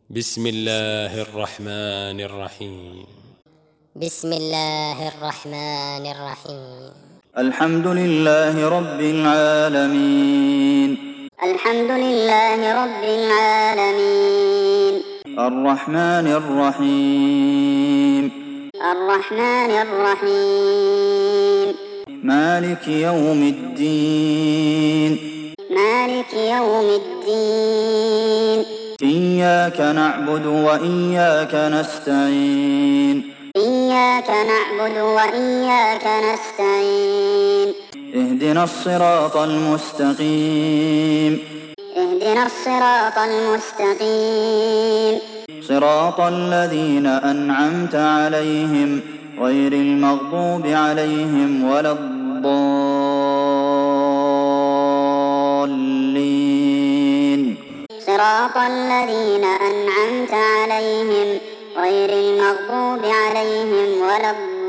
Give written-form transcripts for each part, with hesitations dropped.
بسم الله الرحمن الرحيم. بسم الله الرحمن الرحيم. الحمد لله رب العالمين. الحمد لله رب العالمين. الرحمن الرحيم. الرحمن الرحيم. مالك يوم الدين. مالك يوم الدين. إياك نعبد وإياك نستعين. إياك نعبد وإياك نستعين. اهدنا الصراط المستقيم. اهدنا الصراط المستقيم. صراط الذين أنعمت عليهم غير المغضوب عليهم ولا الضالين. صراط الذين أنعمت عليهم غير المغضوب عليهم ولا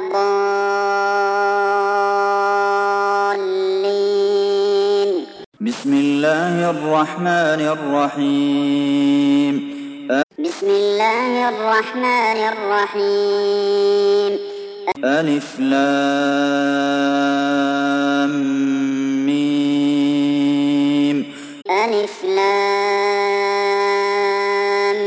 الضالين. بسم الله الرحمن الرحيم. بسم الله الرحمن الرحيم. ألف لام ميم. ألف لام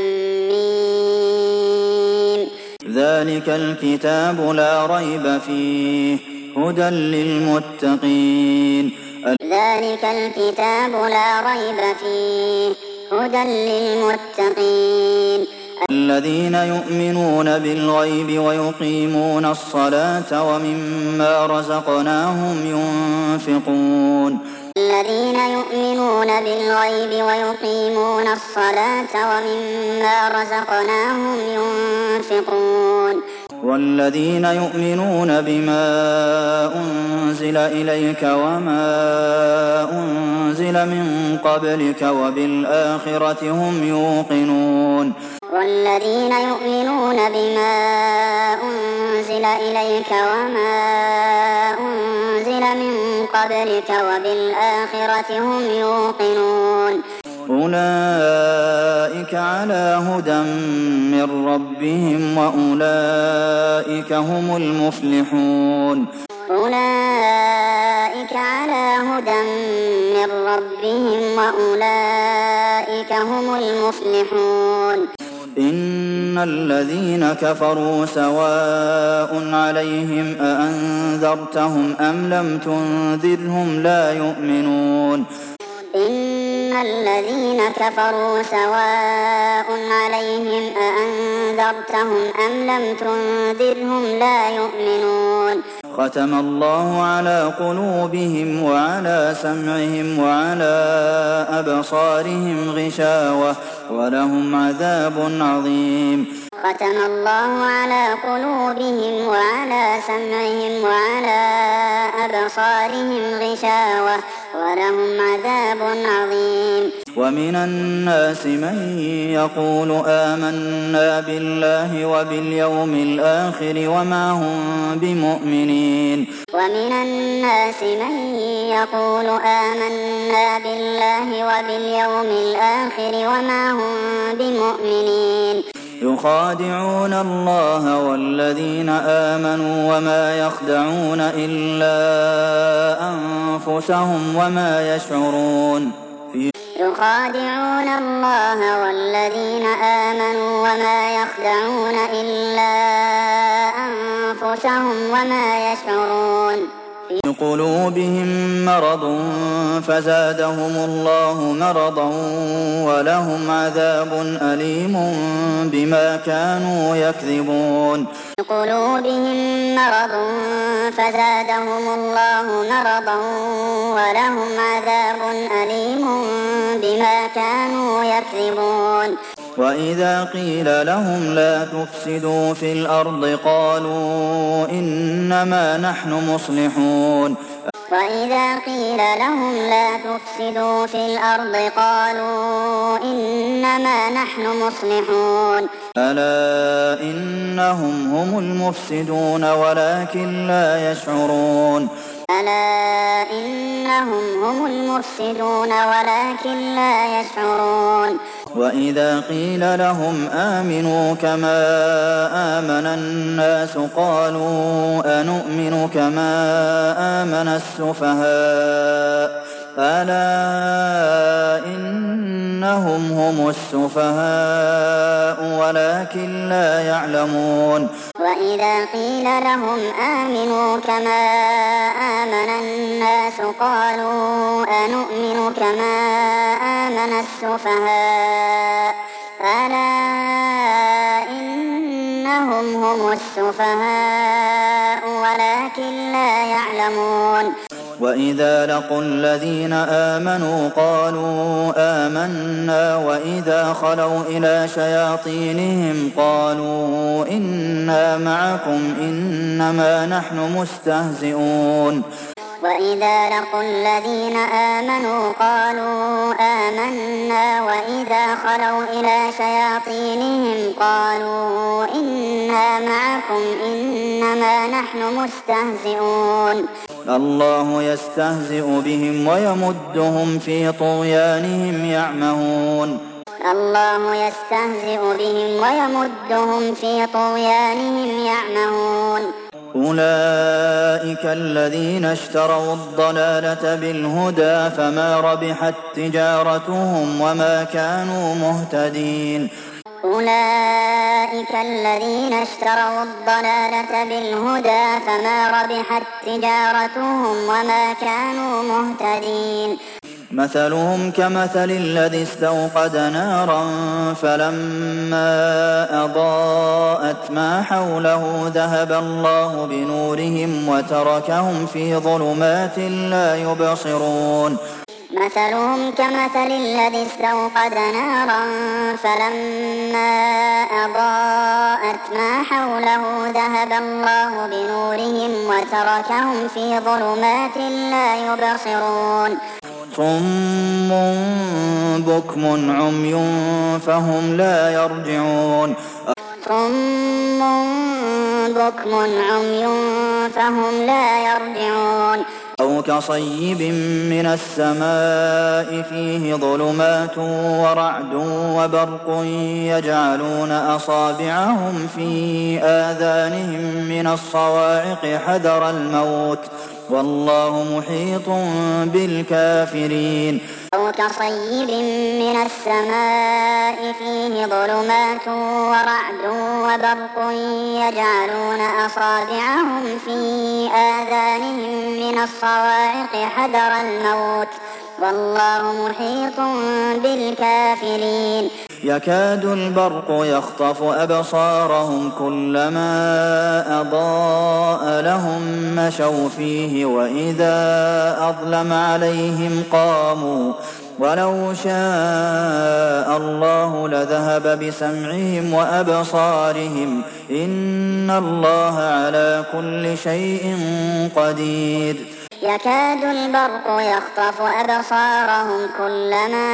ميم. ذلك الكتاب لا ريب فيه هدى للمتقين. ذلك الكتاب لا ريب فيه هدى للمتقين. الذين يؤمنون بالغيب ويقيمون الصلاة ومما رزقناهم ينفقون. الذين يؤمنون بالغيب ويقيمون الصلاة ومما رزقناهم ينفقون. والذين يؤمنون بما أنزل إليك وما أنزل من قبلك وبالآخرة هم يوقنون. والذين يؤمنون بما أنزل إليك وما أنزل من قبلك وبالآخرة هم يوقنون. أولئك على هدى من ربهم وأولئك هم المفلحون. أولئك على هدى من ربهم وأولئك هم المفلحون. إن الذين كفروا سواء عليهم أأنذرتهم أم لم تنذرهم لا يؤمنون. إن الذين كفروا سواء عليهم أأنذرتهم أم لم تنذرهم لا يؤمنون. ختم الله على قلوبهم وعلى سمعهم وعلى أبصارهم غشاوة ولهم عذاب عظيم. ختم الله على قلوبهم وعلى سمعهم وعلى أبصارهم غشاوة ولهم عذاب عظيم. ومن الناس من يقول آمنا بالله وباليوم الآخر وما هم بمؤمنين. ومن الناس من يقول آمنا بالله وباليوم الآخر وما هم بمؤمنين. يخادعون الله والذين آمنوا وما يخدعون إلا أنفسهم وما يشعرون. يخادعون الله والذين آمنوا وما يخدعون إلا أنفسهم وما يشعرون. في قلوبهم مرض فزادهم الله مرضا ولهم عذاب أليم بما كانوا يكذبون. في قلوبهم مرض فزادهم الله مرضا ولهم عذاب أليم بما كانوا يكذبون. وإذا قيل لهم لا تفسدوا في الأرض قالوا إنما نحن مصلحون. وإذا قيل لهم لا تفسدوا في الأرض قالوا إنما نحن مصلحون. ألا إنهم هم المفسدون ولكن لا يشعرون. ألا إنهم هم المفسدون ولكن لا يشعرون. وإذا قيل لهم آمنوا كما آمن الناس قالوا أنؤمن كما آمن السفهاء ألا إنهم هم السفهاء ولكن لا يعلمون وإذا قيل لهم آمنوا كما آمن الناس قالوا أنؤمن كما آمن السفهاء ألا إنهم هم السفهاء ولكن لا يعلمون وإذا لقوا الذين آمنوا قالوا آمنا وإذا خلوا إلى شياطينهم قالوا إنا معكم إنما نحن مستهزئون وإذا لقوا الذين آمنوا قالوا آمنا وإذا خلوا إلى شياطينهم قالوا إنا معكم إنما نحن مستهزئون الله يستهزئ بهم ويمدهم في طغيانهم يعمهون الله يستهزئ بهم ويمدهم في طغيانهم يعمهون أولئك الذين اشتروا الضلالة بالهدى فما ربحت تجارتهم وما كانوا مهتدين أولئك الذين اشتروا الضلالة بالهدى فما ربحت تجارتهم وما كانوا مهتدين مثلهم كمثل الذي استوقد نارا فلما أضاءت ما حوله ذهب الله بنورهم وتركهم في ظلمات لا يبصرون مثلهم كمثل الذي استوقد نارا فلما أضاءت ما حوله ذهب الله بنورهم وتركهم في ظلمات لا يبصرون صم بكم عمي فهم لا يرجعون صم بكم عمي فهم لا يرجعون أو كصيب من السماء فيه ظلمات ورعد وبرق يجعلون أصابعهم في آذانهم من الصواعق حذر الموت والله محيط بالكافرين أو كصيب من السماء فيه ظلمات ورعد وبرق يجعلون أصابعهم في آذانهم من الصواعق حذر الموت والله محيط بالكافرين يكاد البرق يخطف أبصارهم كلما أضاء لهم مشوا فيه وإذا أظلم عليهم قاموا ولو شاء الله لذهب بسمعهم وأبصارهم إن الله على كل شيء قدير يكاد البرق يخطف أبصارهم كلما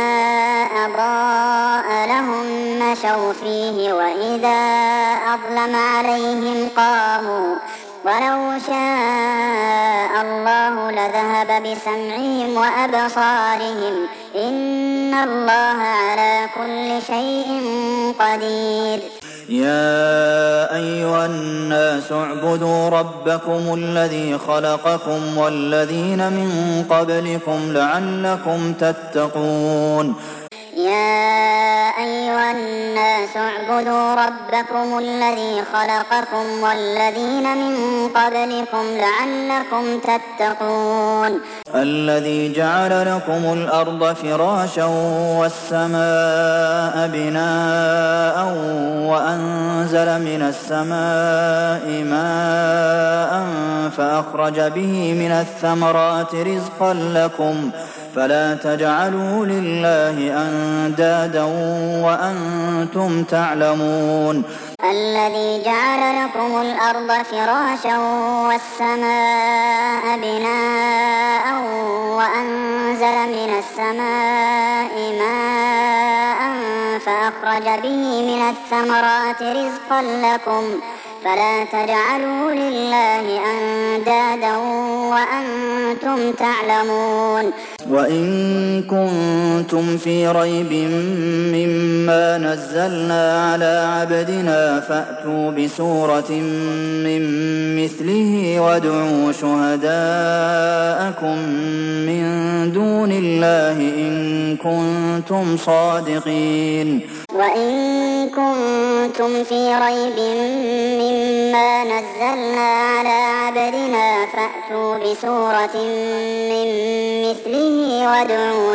أضاء لهم مشوا فيه وإذا أظلم عليهم قاموا ولو شاء الله لذهب بسمعهم وأبصارهم إن الله على كل شيء قدير يا أيها الناس اعبدوا ربكم الذي خلقكم والذين من قبلكم لعلكم تتقون يا أيها الناس اعبدوا ربكم الذي خلقكم والذين من قبلكم لعلكم تتقون الذي جعل لكم الأرض فراشا والسماء بناء وأنزل من السماء ماء فأخرج به من الثمرات رزقا لكم فلا تجعلوا لله أندادا وأنتم تعلمون الذي جعل لكم الأرض فراشا والسماء بناء وأنزل من السماء ماء فأخرج به من الثمرات رزقا لكم فلا تجعلوا لله أندادا وأنتم تعلمون وإن كنتم في ريب مما نزلنا على عبدنا فأتوا بسورة من مثله وادعوا شهداءكم من دون الله إن كنتم صادقين وإن كنتم في ريب مما نزلنا على عبدنا فأتوا بسورة من مثله وادعوا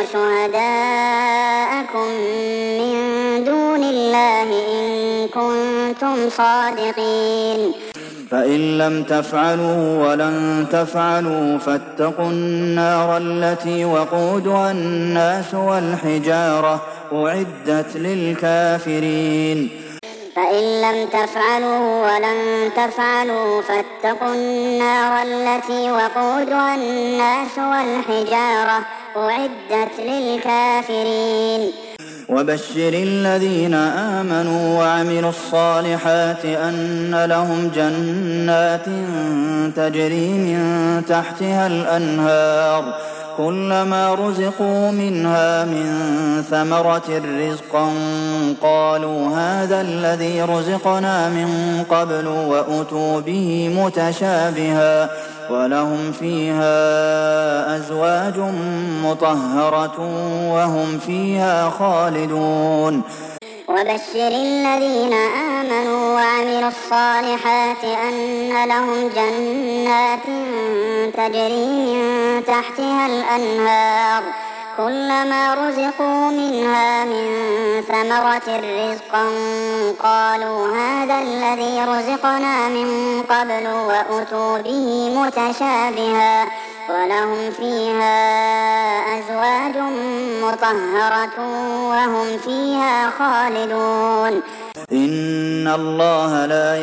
شهداءكم من دون الله إن كنتم صادقين فإن لم تفعلوا ولن تفعلوا فاتقوا النار التي وقودها الناس والحجارة أعدت للكافرين فإن لم تفعلوا ولن تفعلوا فاتقوا النار التي وقودها الناس والحجارة أعدت للكافرين وبشر الذين آمنوا وعملوا الصالحات أن لهم جنات تجري من تحتها الأنهار كلما رزقوا منها من ثمرة رزقا قالوا هذا الذي رزقنا من قبل وأتوا به متشابها ولهم فيها أزواج مطهرة وهم فيها خالدون وبشر الذين آمنوا وعملوا الصالحات أن لهم جنات تجري من تحتها الأنهار كلما رزقوا منها من ثمرة رزقا قالوا هذا الذي رزقنا من قبل وأتوا به متشابها ولهم فيها أزواج مطهرة وهم فيها خالدون إن الله لا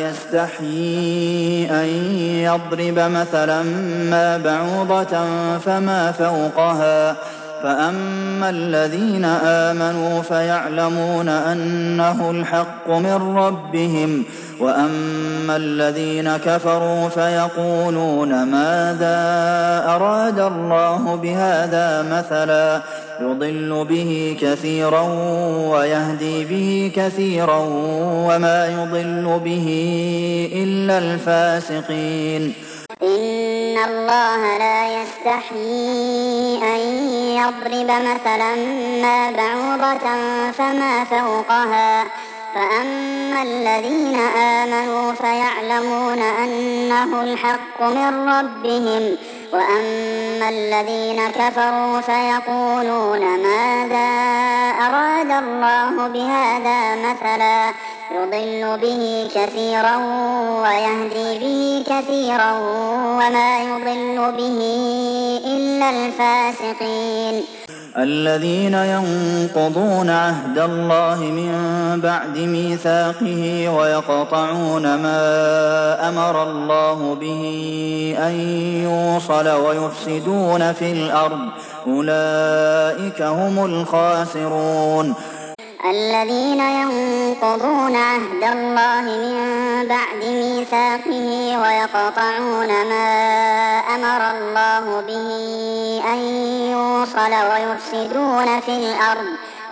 يستحيي أن يضرب مثلا ما بعوضة فما فوقها فأما الذين آمنوا فيعلمون أنه الحق من ربهم وأما الذين كفروا فيقولون ماذا أراد الله بهذا مثلا يضل به كثيرا ويهدي به كثيرا وما يضل به إلا الفاسقين إن الله لا يستحيي أن يضرب مثلا ما بعوضة فما فوقها فأما الذين آمنوا فيعلمون أنه الحق من ربهم وأما الذين كفروا فيقولون ماذا أراد الله بهذا مثلا يضل به كثيرا ويهدي به كثيرا وما يضل به إلا الفاسقين الذين ينقضون عهد الله من بعد ميثاقه ويقطعون ما أمر الله به أن يوصل ويفسدون في الأرض أولئك هم الخاسرون الذين ينقضون عهد الله من بعد ميثاقه ويقطعون ما أمر الله به أن يوصل ويفسدون في الأرض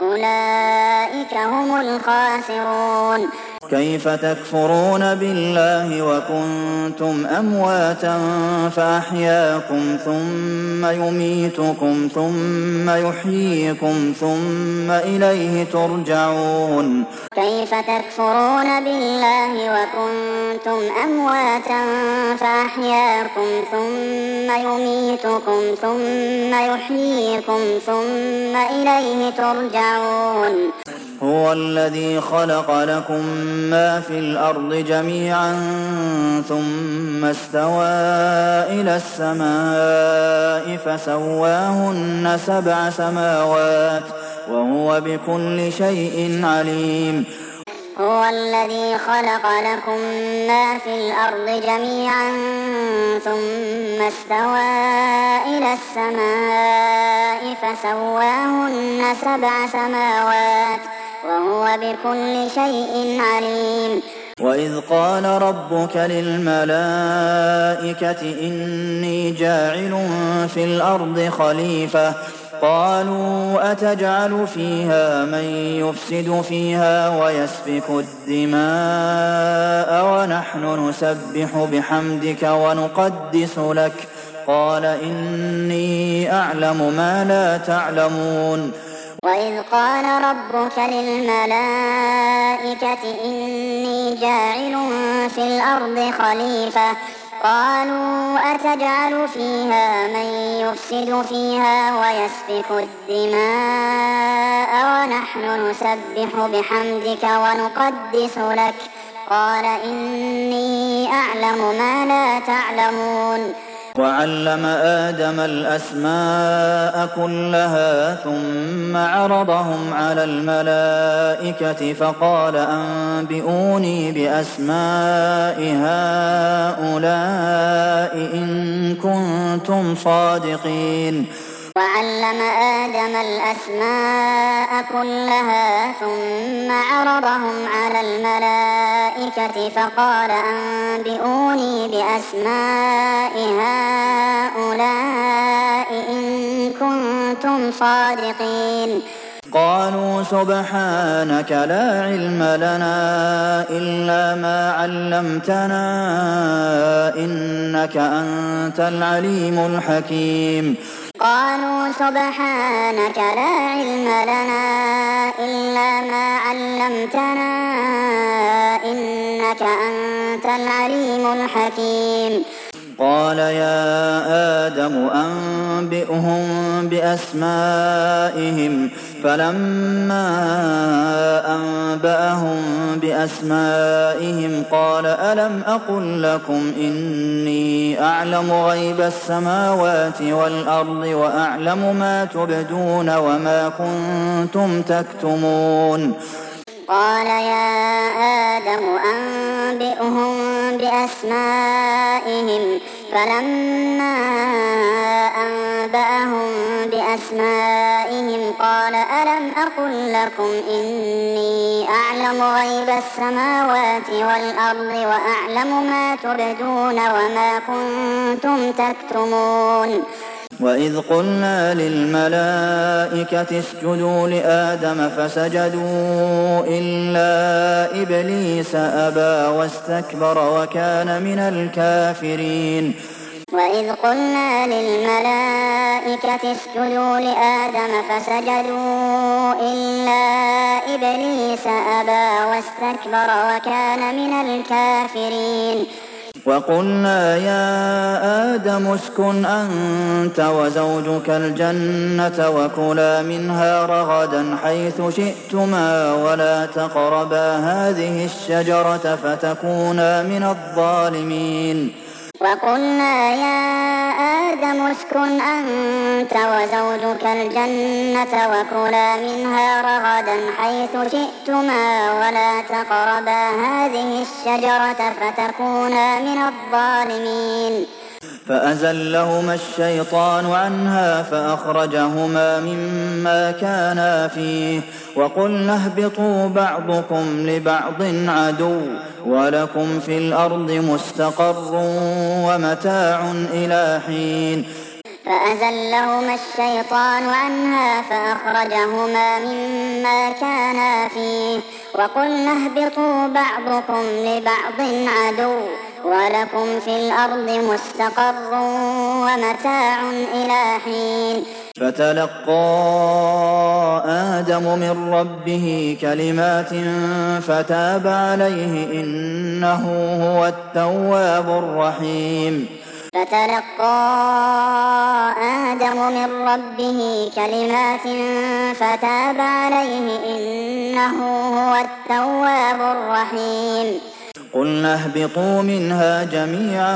أولئك هم الخاسرون كيف تكفرون بالله وكنتم أمواتا فأحياكم ثم يميتكم ثم يحييكم ثم إليه ترجعون كيف تكفرون بالله وكنتم أمواتا فأحياكم ثم يميتكم ثم يحييكم ثم إليه ترجعون هو الذي خلق لكم ما في الأرض جميعا ثم استوى إلى السماء فسواهن 7 سماوات وهو بكل شيء عليم هو الذي خلق لكم ما في الأرض جميعا ثم استوى إلى السماء فسواهن 7 سماوات وهو بكل شيء عليم وإذ قال ربك للملائكة إني جاعل في الأرض خليفة قالوا أتجعل فيها من يفسد فيها ويسفك الدماء ونحن نسبح بحمدك ونقدس لك قال إني أعلم ما لا تعلمون وإذ قال ربك للملائكة إني جاعل في الأرض خليفة قالوا أتجعل فيها من يفسد فيها ويسفك الدماء ونحن نسبح بحمدك ونقدس لك قال إني أعلم ما لا تعلمون وعلم آدم الأسماء كلها ثم عرضهم على الملائكة فقال أنبئوني بأسماء هؤلاء إن كنتم صادقين وعلم آدم الأسماء كلها ثم عرضهم على الملائكة فقال أنبئوني بأسماء هؤلاء إن كنتم صادقين قالوا سبحانك لا علم لنا إلا ما علمتنا إنك أنت العليم الحكيم قالوا سبحانك لا علم لنا إلا ما علمتنا إنك أنت العليم الحكيم قال يا آدم أنبئهم بأسمائهم فلما أنبأهم بأسمائهم قال ألم أقل لكم إني أعلم غيب السماوات والأرض وأعلم ما تبدون وما كنتم تكتمون قال يا آدم أنبئهم بأسمائهم فلما أنبأهم بأسمائهم قال ألم أقل لكم إني أعلم غيب السماوات والأرض وأعلم ما تبدون وما كنتم تكتمون وإذ قلنا للملائكة اسجدوا لآدم فسجدوا إلا إبليس أبى واستكبر وكان من الكافرين وإذ قلنا للملائكة اسجدوا لآدم فسجدوا إلا إبليس أبى واستكبر وكان من الكافرين وقلنا يا آدم اسكن أنت وزوجك الجنة وكلا منها رغدا حيث شئتما ولا تقربا هذه الشجرة فتكونا من الظالمين وقلنا يا آدم اسكن أنت وزوجك الجنة وكلا منها رغدا حيث شئتما ولا تقربا هذه الشجرة فتكونا من الظالمين فأزلهما الشيطان عنها فأخرجهما مما كانا فيه وقلنا اهبطوا بعضكم لبعض عدو ولكم في الأرض مستقر ومتاع إلى حين فأزلهما الشيطان عنها فأخرجهما مما كانا فيه وقلنا اهبطوا بعضكم لبعض عدو ولكم في الأرض مستقر ومتاع إلى حين فتلقى آدم من ربه كلمات فتاب عليه إنه هو التواب الرحيم فتلقى آدم من ربه كلمات فتاب عليه إنه هو التواب الرحيم قلنا اهبطوا منها جميعا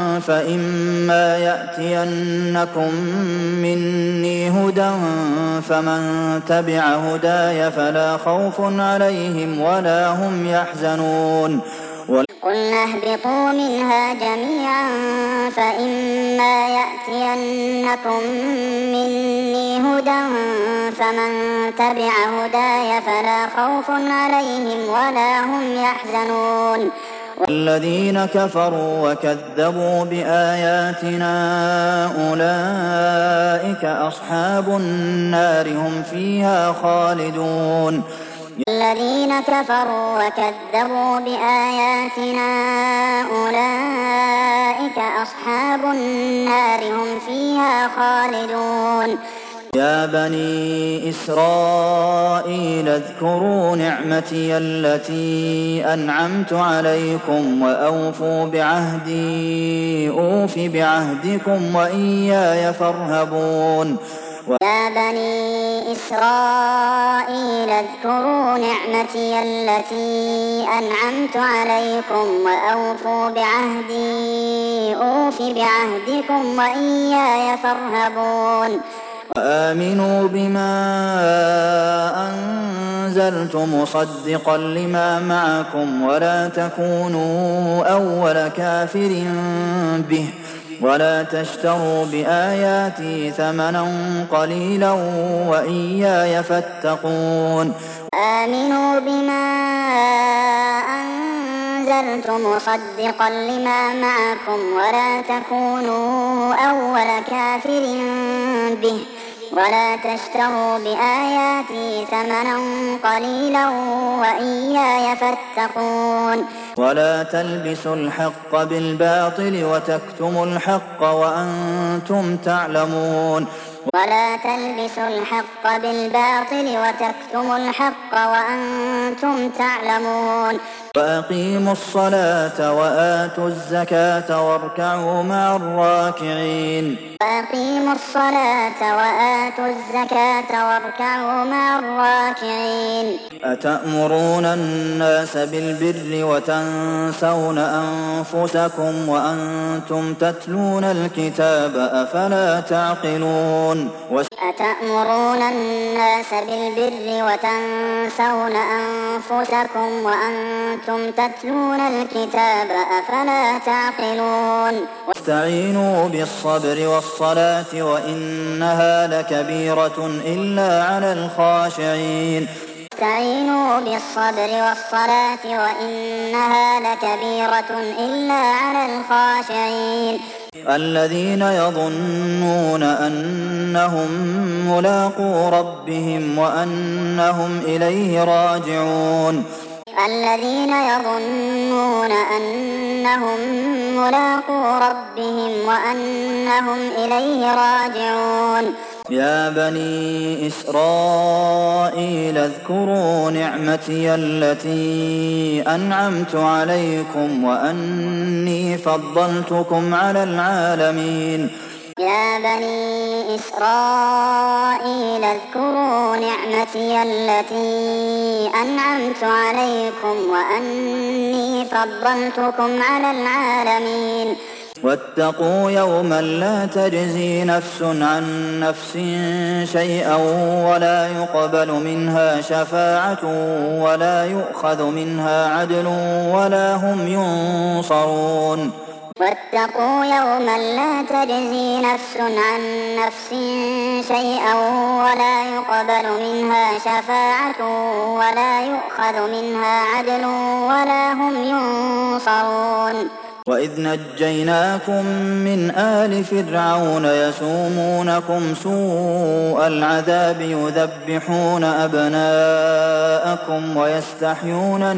فإما يأتينكم مني هدى فمن تبع هداي فلا خوف عليهم ولا هم يحزنون قلنا اهبطوا منها جميعا فإما يأتينكم مني هدى فمن تبع هداي فلا خوف عليهم ولا هم يحزنون الذين كفروا وكذبوا بآياتنا أولئك أصحاب النار هم فيها خالدون الذين كفروا وكذبوا بآياتنا أولئك أصحاب النار هم فيها خالدون يا بني إسرائيل اذكروا نعمتي التي أنعمت عليكم وأوفوا بعهدي أوف بعهدكم وإياي فارهبون يا بني إسرائيل اذكروا نعمتي التي أنعمت عليكم وأوفوا بعهدي أوف بعهدكم وإياي فارهبون وآمنوا بما أنزلت مصدقا لما معكم ولا تكونوا أول كافر به ولا تشتروا بآياتي ثمنا قليلا وإياي فاتقون آمنوا بما أنزلت مصدقا لما معكم ولا تكونوا أول كافر به ولا تشتروا بآياتي ثمنا قليلا وإياي فاتقون ولا تلبسوا الحق بالباطل وتكتموا الحق وأنتم تعلمون ولا تلبسوا الحق بالباطل وتكتموا الحق وأنتم تعلمون وأقيموا الصلاة وآتوا الزكاة واركعوا مع الراكعين وأقيموا الصلاة وآتوا الزكاة واركعوا مع الراكعين أتأمرون الناس بالبر وتنسون أنفسكم وأنتم تتلون الكتاب أفلا تعقلون أتأمرون الناس بالبر وتنسون أنفسكم وأنتم تتلون الكتاب أفلا تعقلون واستعينوا بالصبر والصلاة وإنها لكبيرة إلا على الخاشعين استعينوا بالصبر والصلاة وإنها لكبيرة إلا على الخاشعين الذين يظنون أنهم ملاقو ربهم وأنهم إليه راجعون الذين يظنون أنهم ملاقو ربهم وأنهم إليه راجعون يا بني إسرائيل اذكروا نعمتي التي أنعمت عليكم وأني فضلتكم على العالمين يا بني إسرائيل اذكروا نعمتي التي أنعمت عليكم وأني فضلتكم على العالمين واتقوا يوما لا تجزي نفس عن نفس شيئا ولا يقبل منها شفاعة ولا يؤخذ منها عدل ولا هم ينصرون واتقوا يوما لا تجزي نفس عن نفس شيئا ولا يقبل منها شفاعة ولا يؤخذ منها عدل ولا هم ينصرون وإذ نجيناكم من آل فرعون يسومونكم سوء العذاب يذبحون أبناءكم ويستحيون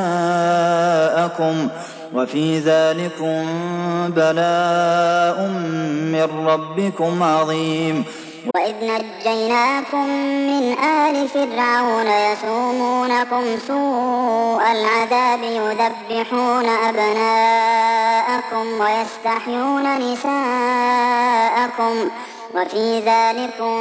نساءكم وفي ذلكم بلاء من ربكم عظيم وإذ نجيناكم من آل فرعون يسومونكم سوء العذاب يذبحون أبناءكم ويستحيون نساءكم وفي ذلكم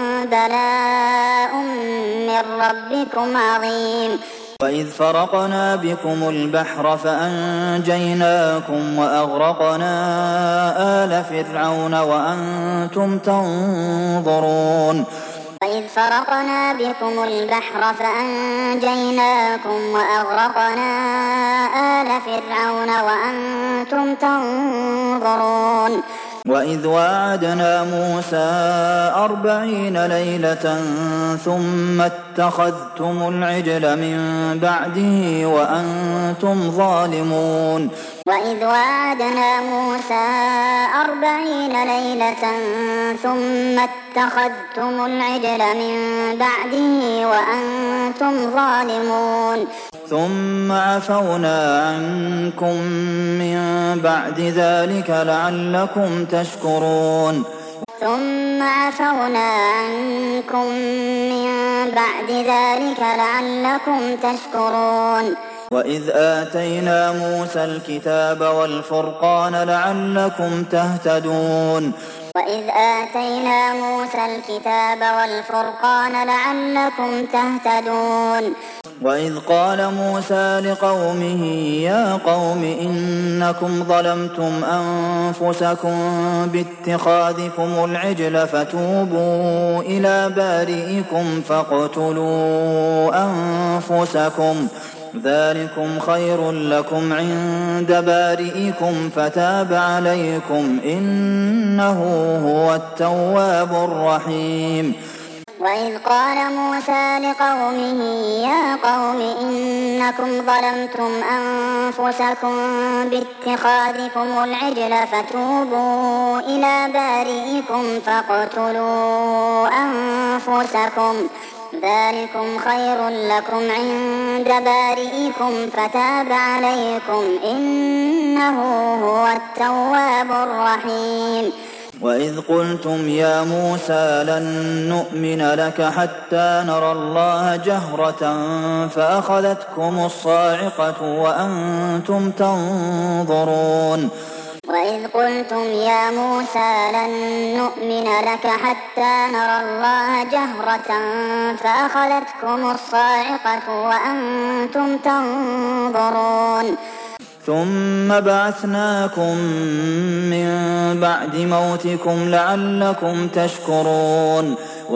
بلاء من ربكم عظيم وإذ فرقنا بكم البحر فأنجيناكم وأغرقنا آل فرعون وأنتم تنظرون وإذ فرقنا بكم البحر فأنجيناكم وأغرقنا آل فرعون وأنتم تنظرون وإذ واعدنا موسى 40 ليلة ثم اتخذتم العجل من بعده وأنتم ظالمون وإذ واعدنا موسى 40 ليلة ثم اتخذتم العجل من بعده وأنتم ظالمون ثم عفونا عنكم من بعد ذلك لعلكم تشكرون ثم عفونا عنكم من بعد ذلك لعلكم تشكرون وإذ آتينا موسى الكتاب والفرقان لعلكم تهتدون وإذ آتينا موسى الكتاب والفرقان لعلكم تهتدون وإذ قال موسى لقومه يا قوم إنكم ظلمتم أنفسكم باتخاذكم العجل فتوبوا إلى بارئكم فاقتلوا أنفسكم ذلكم خير لكم عند بارئكم فتاب عليكم إنه هو التواب الرحيم وإذ قال موسى لقومه يا قوم إنكم ظلمتم أنفسكم باتخاذكم العجل فتوبوا إلى بارئكم فاقتلوا أنفسكم ذلكم خير لكم عند بارئكم فتاب عليكم إنه هو التواب الرحيم وإذ قلتم يا موسى لن نؤمن لك حتى نرى الله جهرة فأخذتكم الصاعقة وأنتم تنظرون وإذ قلتم يا موسى لن نؤمن لك حتى نرى الله جهرة فأخذتكم الصاعقة وأنتم تنظرون ثم بعثناكم من بعد موتكم لعلكم تشكرون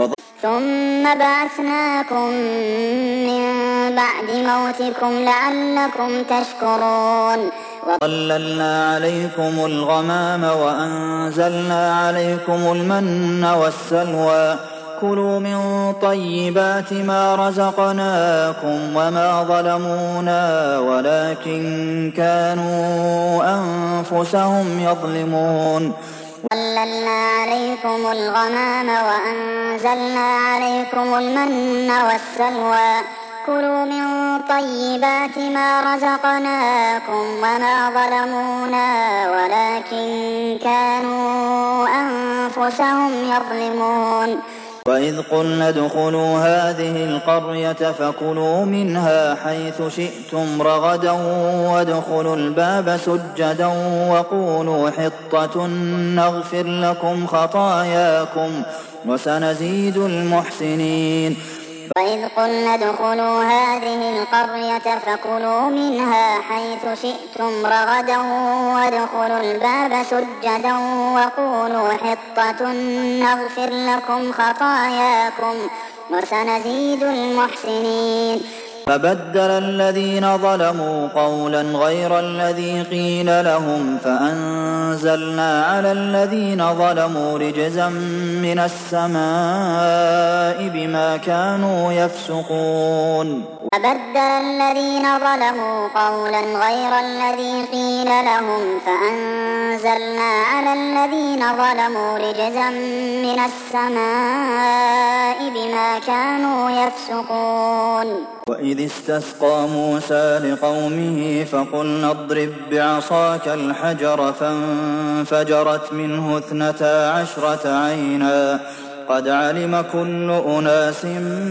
ثم بعثناكم من بعد موتكم لعلكم تشكرون وظللنا عليكم الغمام وأنزلنا عليكم المن والسلوى كلوا من طيبات ما رزقناكم وما ظلمونا ولكن كانوا أنفسهم يظلمون وظللنا عليكم الغمام وأنزلنا عليكم المن والسلوى كلوا من طيبات ما رزقناكم وما ظلمونا ولكن كانوا أنفسهم يظلمون وإذ قلنا ادخلوا هذه القرية فكلوا منها حيث شئتم رغدا وادخلوا الباب سجدا وقولوا حطة نغفر لكم خطاياكم وسنزيد المحسنين وإذ قلنا ادخلوا هذه القرية فكلوا منها حيث شئتم رغدا وادخلوا الباب سجدا وقولوا حطة نغفر لكم خطاياكم وسنزيد المحسنين فبدل الذين ظلموا قولا غير الذي قيل لهم فأنزلنا على الذين ظلموا رجزا من السماء بما كانوا يفسقون فبدل الذين ظلموا قولا غير الذي قيل لهم فأنزلنا على الذين ظلموا رجزا من السماء بما كانوا يفسقون وإذ استسقى موسى لقومه فقلنا اضرب بعصاك الحجر فانفجرت منه 12 عينا قد علم كل أناس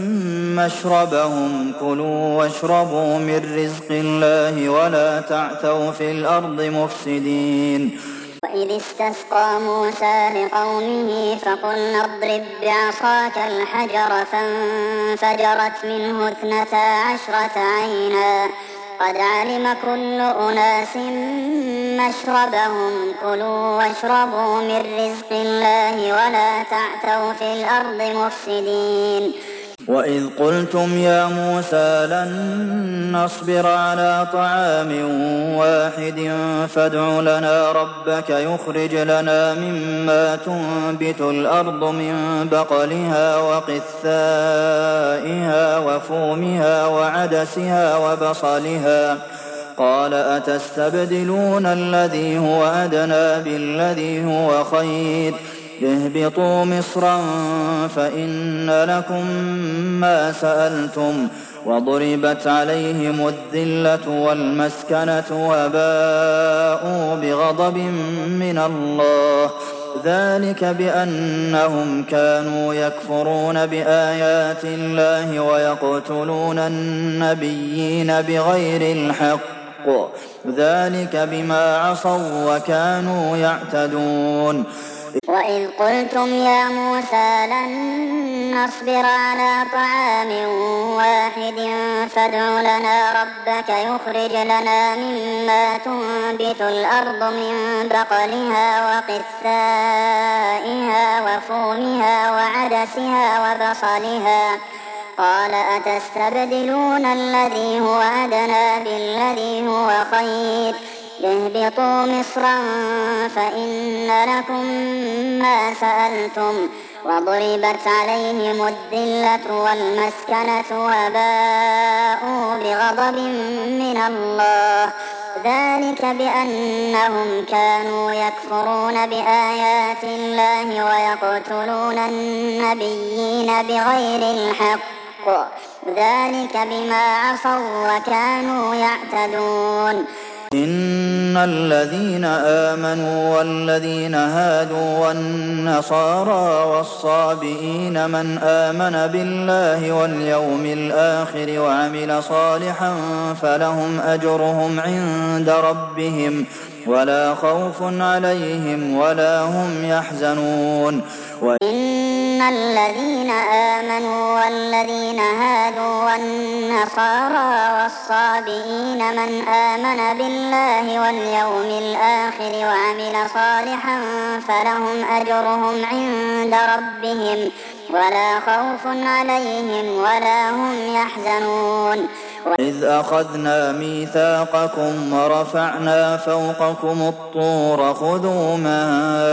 مشربهم كلوا واشربوا من رزق الله ولا تعثوا في الأرض مفسدين وإذ استسقى موسى لقومه فقلنا اضرب بعصاك الحجر فانفجرت منه 12 عينا قد علم كل أناس مشربهم كلوا واشربوا من رزق الله ولا تعثوا في الأرض مفسدين وإذ قلتم يا موسى لن نصبر على طعام واحد فادع لنا ربك يخرج لنا مما تنبت الأرض من بقلها وقثائها وفومها وعدسها وبصلها قال أتستبدلون الذي هو أدنى بالذي هو خير اهبطوا مصرا فإن لكم ما سألتم وضربت عليهم الذلة والمسكنة وباءوا بغضب من الله ذلك بأنهم كانوا يكفرون بآيات الله ويقتلون النبيين بغير الحق ذلك بما عصوا وكانوا يعتدون وإذ قلتم يا موسى لن نصبر على طعام واحد فادع لنا ربك يخرج لنا مما تنبت الأرض من بقلها وقثائها وفومها وعدسها وبصلها قال أتستبدلون الذي هو أدنى بالذي هو خير اهبطوا مصرا فإن لكم ما سألتم وضربت عليهم الذلة والمسكنة وباءوا بغضب من الله ذلك بأنهم كانوا يكفرون بآيات الله ويقتلون النبيين بغير الحق ذلك بما عصوا وكانوا يعتدون إن الذين آمنوا والذين هادوا والنصارى والصابئين من آمن بالله واليوم الآخر وعمل صالحا فلهم أجرهم عند ربهم ولا خوف عليهم ولا هم يحزنون إن الذين آمنوا والذين هادوا والنصارى والصابئين من آمن بالله واليوم الآخر وعمل صالحا فلهم أجرهم عند ربهم ولا خوف عليهم ولا هم يحزنون إذ أخذنا ميثاقكم ورفعنا فوقكم الطور خذوا ما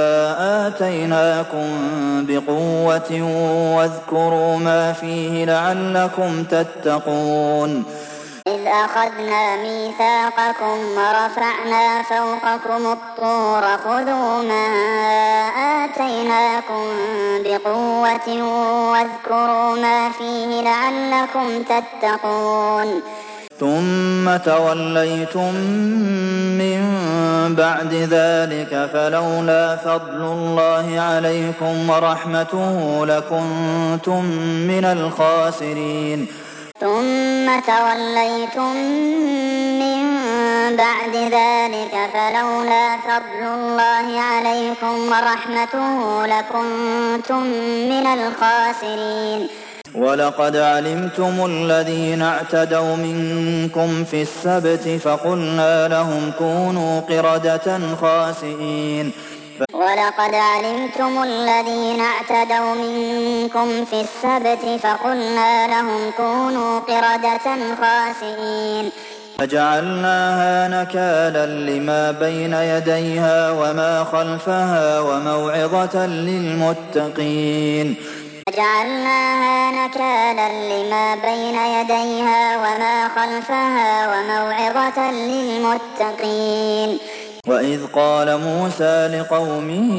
آتيناكم بقوة واذكروا ما فيه لعلكم تتقون إذ أخذنا ميثاقكم ورفعنا فوقكم الطور خذوا ما آتيناكم بقوة واذكروا ما فيه لعلكم تتقون ثم توليتم من بعد ذلك فلولا فضل الله عليكم ورحمته لكنتم من الخاسرين ثم توليتم من بعد ذلك فلولا فضل الله عليكم ورحمته لكنتم من الخاسرين ولقد علمتم الذين اعتدوا منكم في السبت فقلنا لهم كونوا قردة خاسئين ولقد علمتم الذين اعتدوا منكم في السبت فقلنا لهم كونوا قردة خاسئين فجعلناها نكالا لما بين يديها وما خلفها وموعظة للمتقين فجعلناها نكالا لما بين يديها وما خلفها وموعظة للمتقين وإذ قال موسى لقومه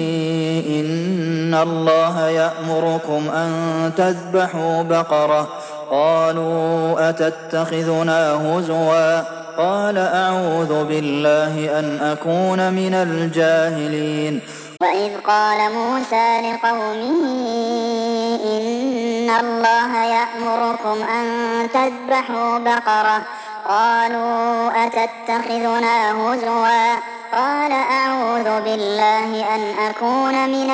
إن الله يأمركم أن تذبحوا بقرة قالوا أتتخذنا هزوا قال أعوذ بالله أن أكون من الجاهلين وإذ قال موسى لقومه إن الله يأمركم أن تذبحوا بقرة قالوا أتتخذنا هزوا قال أعوذ بالله أن أكون من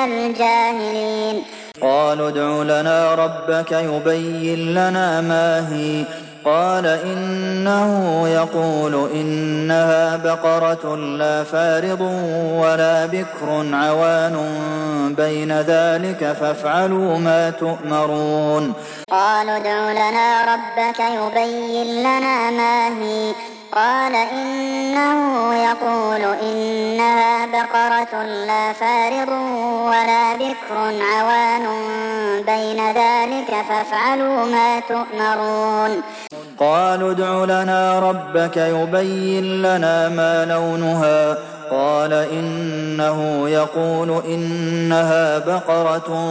الجاهلين قالوا ادع لنا ربك يبين لنا ما هي قال إنه يقول إنها بقرة لا فارض ولا بكر عوان بين ذلك فافعلوا ما تؤمرون قالوا ادع لنا ربك يبين لنا ما هي قال إنه يقول إنها بقرة لا فارض ولا بكر عوان بين ذلك فافعلوا ما تؤمرون قالوا ادع لنا ربك يبين لنا ما لونها قال إنه يقول إنها بقرة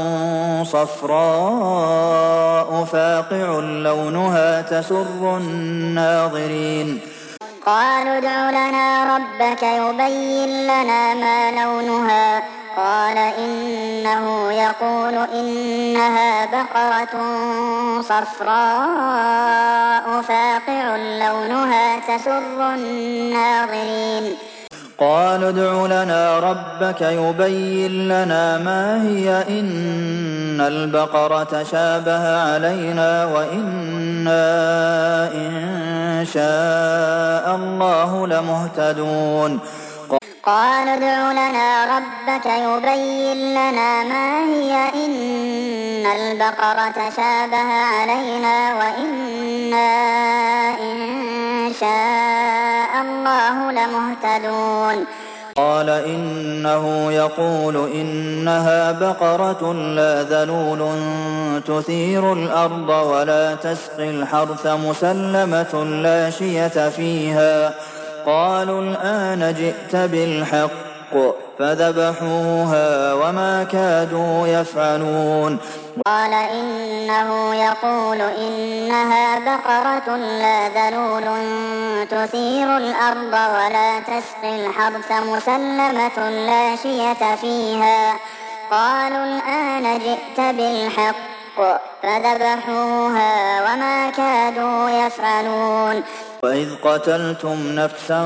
صفراء فاقع لونها تسر الناظرين قالوا ادع لنا ربك يبين لنا ما لونها قال إنه يقول إنها بقرة صفراء فاقع لونها تسر الناظرين قالوا ادع لنا ربك يبين لنا ما هي إن البقرة شابه علينا وإنا إن شاء الله لمهتدون قالوا ادع لنا ربك يبين لنا ما هي إن البقرة شابه علينا وإنا إن شاء الله لمهتدون قال إنه يقول إنها بقرة لا ذلول تثير الأرض ولا تسقي الحرث مسلمة لا شية فيها قالوا الآن جئت بالحق فذبحوها وما كادوا يفعلون قال إنه يقول إنها بقرة لا ذلول تثير الأرض ولا تسقي الحرث مسلمة لا شية فيها قالوا الآن جئت بالحق فذبحوها وما كادوا يفعلون وإذ قتلتم نفسا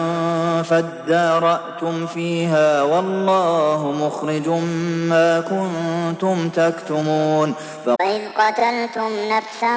فادارأتم فيها والله مخرج ما كنتم تكتمون وإذ قتلتم نفسا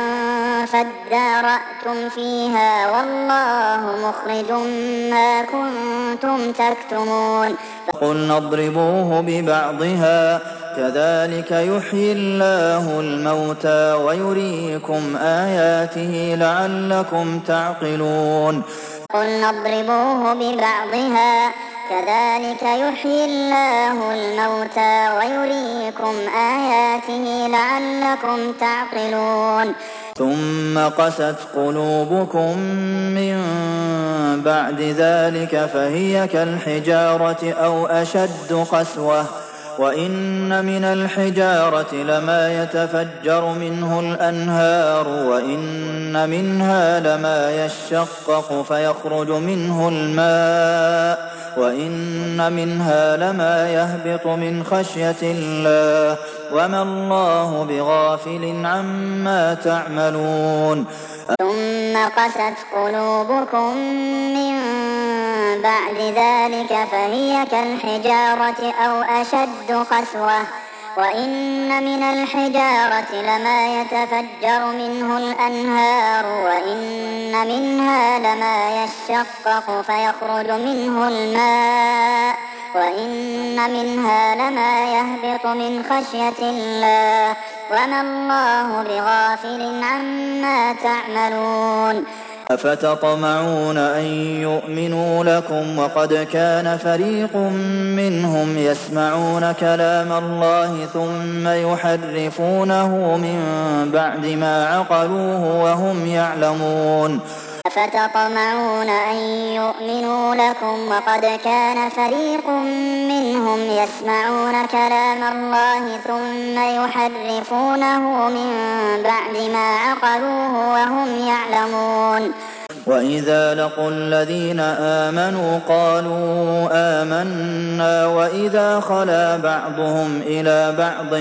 فادارأتم فيها والله مخرج ما كنتم تكتمون قلنا اضربوه ببعضها كذلك يحيي الله الموتى ويريكم آياته لعلكم تعقلون قلنا اضربوه ببعضها كذلك يحيي الله الموتى ويريكم آياته لعلكم تعقلون ثم قست قلوبكم من بعد ذلك فهي كالحجارة أو أشد قسوة وإن من الحجارة لما يتفجر منه الأنهار وإن منها لما يشقق فيخرج منه الماء وإن منها لما يهبط من خشية الله وما الله بغافل عما تعملون ثم قست قلوبكم من بعد ذلك فهي كالحجارة أو أشد قسوة وإن من الحجارة لما يتفجر منه الأنهار وإن منها لما يشقق فيخرج منه الماء وإن منها لما يهبط من خشية الله وما الله بغافل عما تعملون أفتطمعون أن يؤمنوا لكم وقد كان فريق منهم يسمعون كلام الله ثم يحرفونه من بعد ما عقلوه وهم يعلمون أفتطمعون أن يؤمنوا لكم وقد كان فريق منهم يسمعون كلام الله ثم يحرفونه من بعد ما عقلوه وهم يعلمون وإذا لقوا الذين آمنوا قالوا آمنا وإذا خلا بعضهم إلى بعض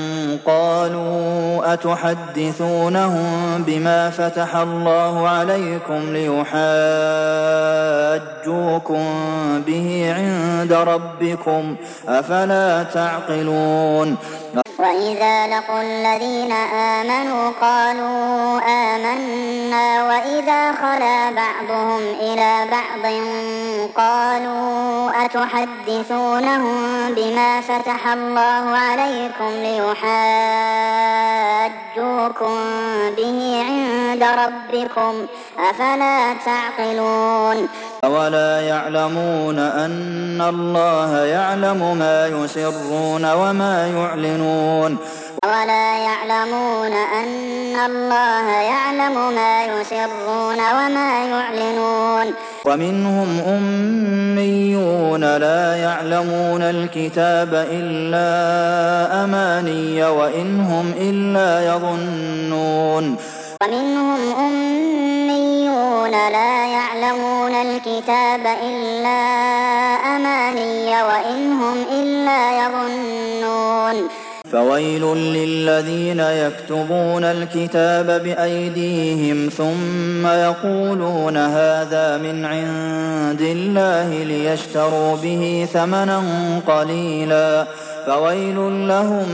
قالوا أتحدثونهم بما فتح الله عليكم ليحاجوكم به عند ربكم أفلا تعقلون وإذا لقوا الذين آمنوا قالوا آمنا وإذا خلا بعضهم إلى بعض قالوا أتحدثونهم بما فتح الله عليكم ليحاجوكم به عند ربكم أفلا تعقلون أولا يعلمون أن الله يعلم ما يسرون وما يعلنون أولا يعلمون أن الله يعلم ما يسرون وما يعلنون ومنهم أميون لا يعلمون الكتاب إلا أماني وإن هم إلا يظنون ومنهم أميون لا يعلمون الكتاب إلا أماني وإن هم إلا يظنون فويل للذين يكتبون الكتاب بأيديهم ثم يقولون هذا من عند الله ليشتروا به ثمنا قليلا فويل لهم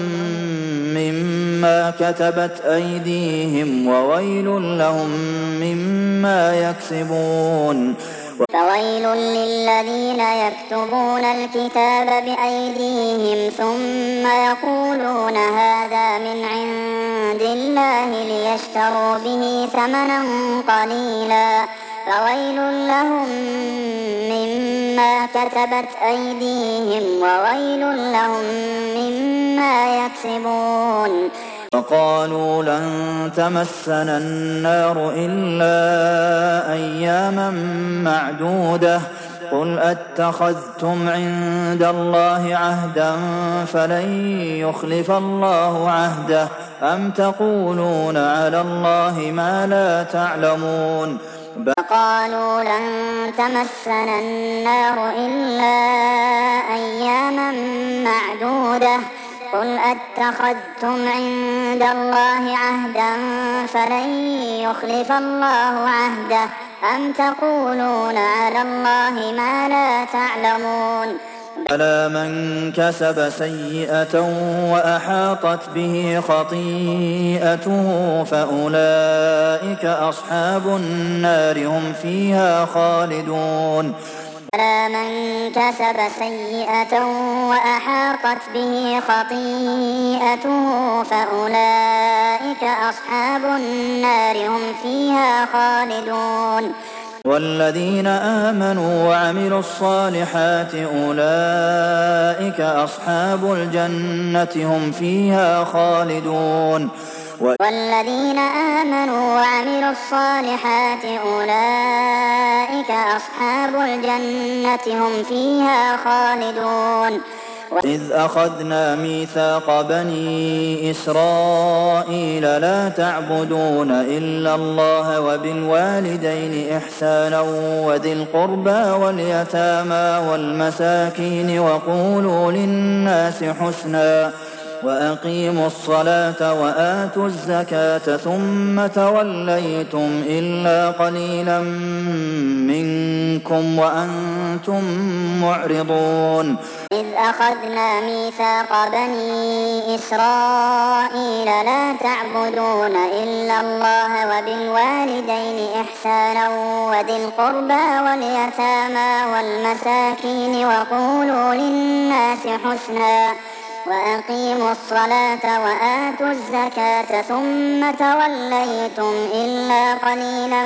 مما كتبت أيديهم وويل لهم مما يكسبون فويل للذين يكتبون الكتاب بأيديهم ثم يقولون هذا من عند الله ليشتروا به ثمنا قليلا فويل لهم مما كتبت أيديهم وويل لهم مما يكسبون وقالوا لن تمسنا النار إلا أياما معدودة قل أتخذتم عند الله عهدا فلن يخلف الله عهده أم تقولون على الله ما لا تعلمون وقالوا لن تمسنا النار إلا أياما معدودة قل أتخذتم عند الله عهدا فلن يخلف الله عهده أم تقولون على الله ما لا تعلمون بلى من كسب سيئة وأحاطت به خطيئته فأولئك أصحاب النار هم فيها خالدون بلى من كسب سيئة وأحاطت به خطيئته فأولئك أصحاب النار هم فيها خالدون والذين آمنوا وعملوا الصالحات أولئك أصحاب الجنة هم فيها خالدون والذين آمنوا وعملوا الصالحات أولئك أصحاب الجنة هم فيها خالدون إذ أخذنا ميثاق بني إسرائيل لا تعبدون إلا الله وبالوالدين إحسانا وذي القربى واليتامى والمساكين وقولوا للناس حسنا وأقيموا الصلاة وآتوا الزكاة ثم توليتم إلا قليلا منكم وأنتم معرضون إذ أخذنا ميثاق بني إسرائيل لا تعبدون إلا الله وبالوالدين إحسانا وذي القربى واليتامى والمساكين وقولوا للناس حسنا وأقيموا الصلاة وآتوا الزكاة ثم توليتم إلا قليلا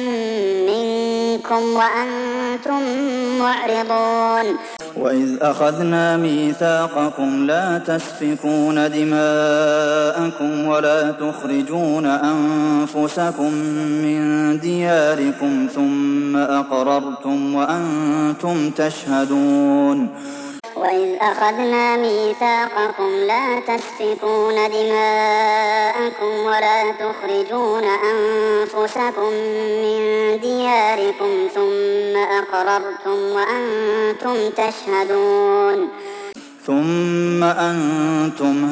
منكم وأنتم معرضون وإذ أخذنا ميثاقكم لا تسفكون دماءكم ولا تخرجون أنفسكم من دياركم ثم أقررتم وأنتم تشهدون وإذ أخذنا ميثاقكم لا تسفكون دماءكم ولا تخرجون أنفسكم من دياركم ثم أقررتم وأنتم تشهدون ثم أنتم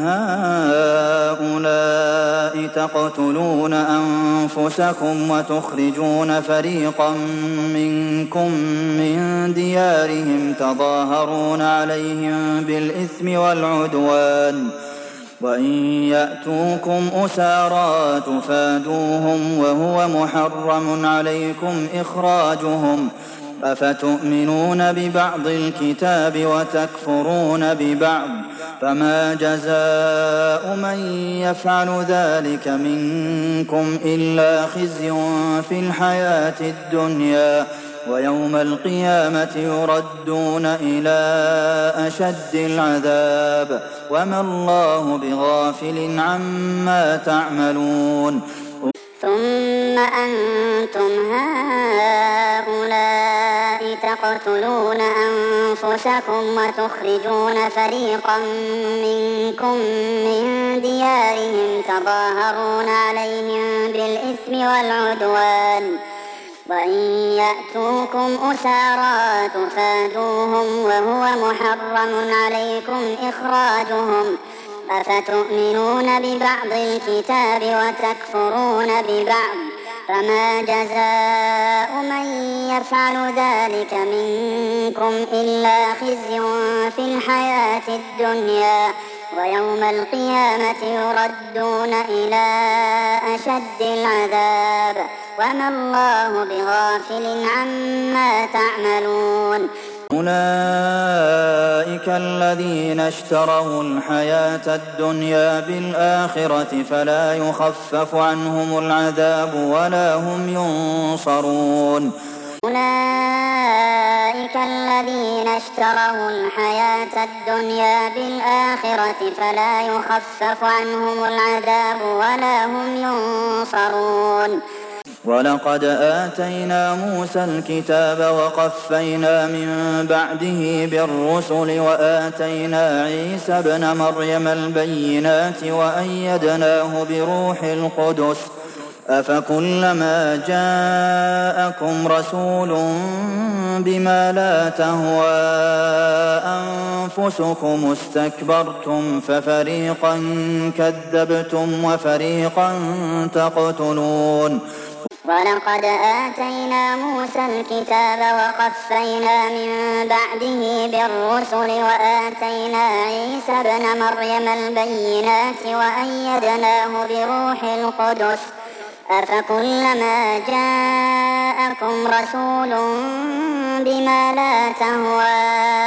هؤلاء تقتلون أنفسكم وتخرجون فريقا منكم من ديارهم تظاهرون عليهم بالإثم والعدوان وإن يأتوكم أسارى تفادوهم وهو محرم عليكم إخراجهم أفتؤمنون ببعض الكتاب وتكفرون ببعض فما جزاء من يفعل ذلك منكم إلا خزي في الحياة الدنيا ويوم القيامة يردون إلى أشد العذاب وما الله بغافل عما تعملون ثم أنتم هؤلاء تقتلون أنفسكم وتخرجون فريقا منكم من ديارهم تظاهرون عليهم بالإثم والعدوان وإن يأتوكم أسارى تفادوهم وهو محرم عليكم إخراجهم أفتؤمنون ببعض الكتاب وتكفرون ببعض فما جزاء من يفعل ذلك منكم إلا خزي في الحياة الدنيا ويوم القيامة يردون إلى أشد العذاب وما الله بغافل عما تعملون أولئك الذين اشتروا الحياة الدنيا بالآخرة فلا يخفف عنهم العذاب ولا هم ينصرون أولئك الذين اشتروا الحياة الدنيا بالآخرة فلا يخفف عنهم العذاب ولا هم ينصرون ولقد آتينا موسى الكتاب وقفينا من بعده بالرسل وآتينا عيسى ابن مريم البينات وأيدناه بروح القدس أفكلما جاءكم رسول بما لا تهوى أنفسكم استكبرتم ففريقا كذبتم وفريقا تقتلون ولقد آتينا موسى الكتاب وقفينا من بعده بالرسل وآتينا عيسى ابن مريم البينات وأيدناه بروح القدس أفكلما جاءكم رسول بما لا تهوى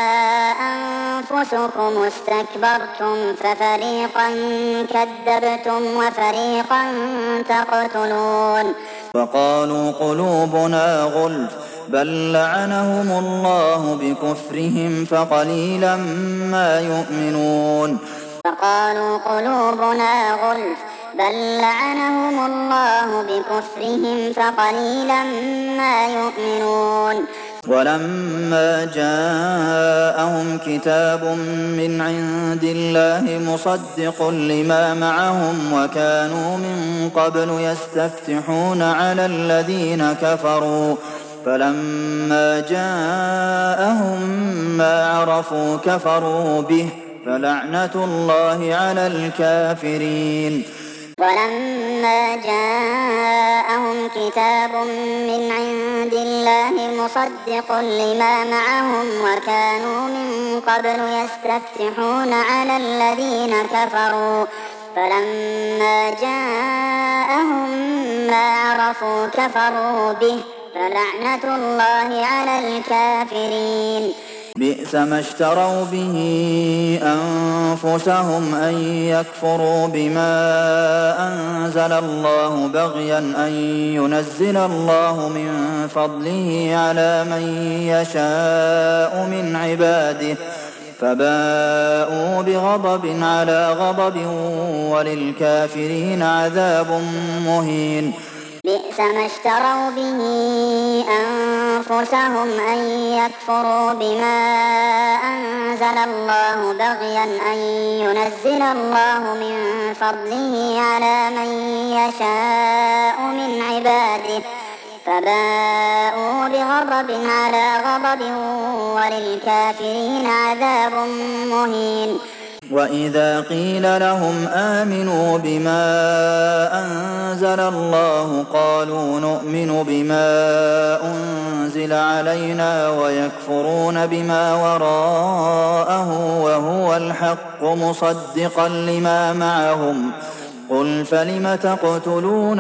أنفسكم استكبرتم ففريقا كذبتم وفريقا تقتلون وقالوا قلوبنا غلف بل لعنهم الله بكفرهم فقليلا ما يؤمنون وقالوا قلوبنا غلف بل لعنهم الله بكفرهم فقليلا ما يؤمنون ولما جاءهم كتاب من عند الله مصدق لما معهم وكانوا من قبل يستفتحون على الذين كفروا فلما جاءهم ما عرفوا كفروا به فلعنة الله على الكافرين ولما جاءهم كتاب من عند الله مصدق لما معهم وكانوا من قبل يستفتحون على الذين كفروا فلما جاءهم ما عرفوا كفروا به فلعنة الله على الكافرين بئس ما اشتروا به أنفسهم أن يكفروا بما أنزل الله بغيا أن ينزل الله من فضله على من يشاء من عباده فباءوا بغضب على غضب وللكافرين عذاب مهين بئس ما اشتروا به أنفسهم أن يكفروا بما أنزل الله بغيا أن ينزل الله من فضله على من يشاء من عباده فباءوا بغضب على غضب وللكافرين عذاب مهين وَإِذَا قِيلَ لَهُمْ آمِنُوا بِمَا أَنزَلَ اللَّهُ قَالُوا نُؤْمِنُ بِمَا أُنزِلَ عَلَيْنَا وَيَكْفُرُونَ بِمَا وَرَاءَهُ وَهُوَ الْحَقُّ مُصَدِّقًا لِّمَا مَعَهُمْ ۗ قُلْ فَلِمَ تَقْتُلُونَ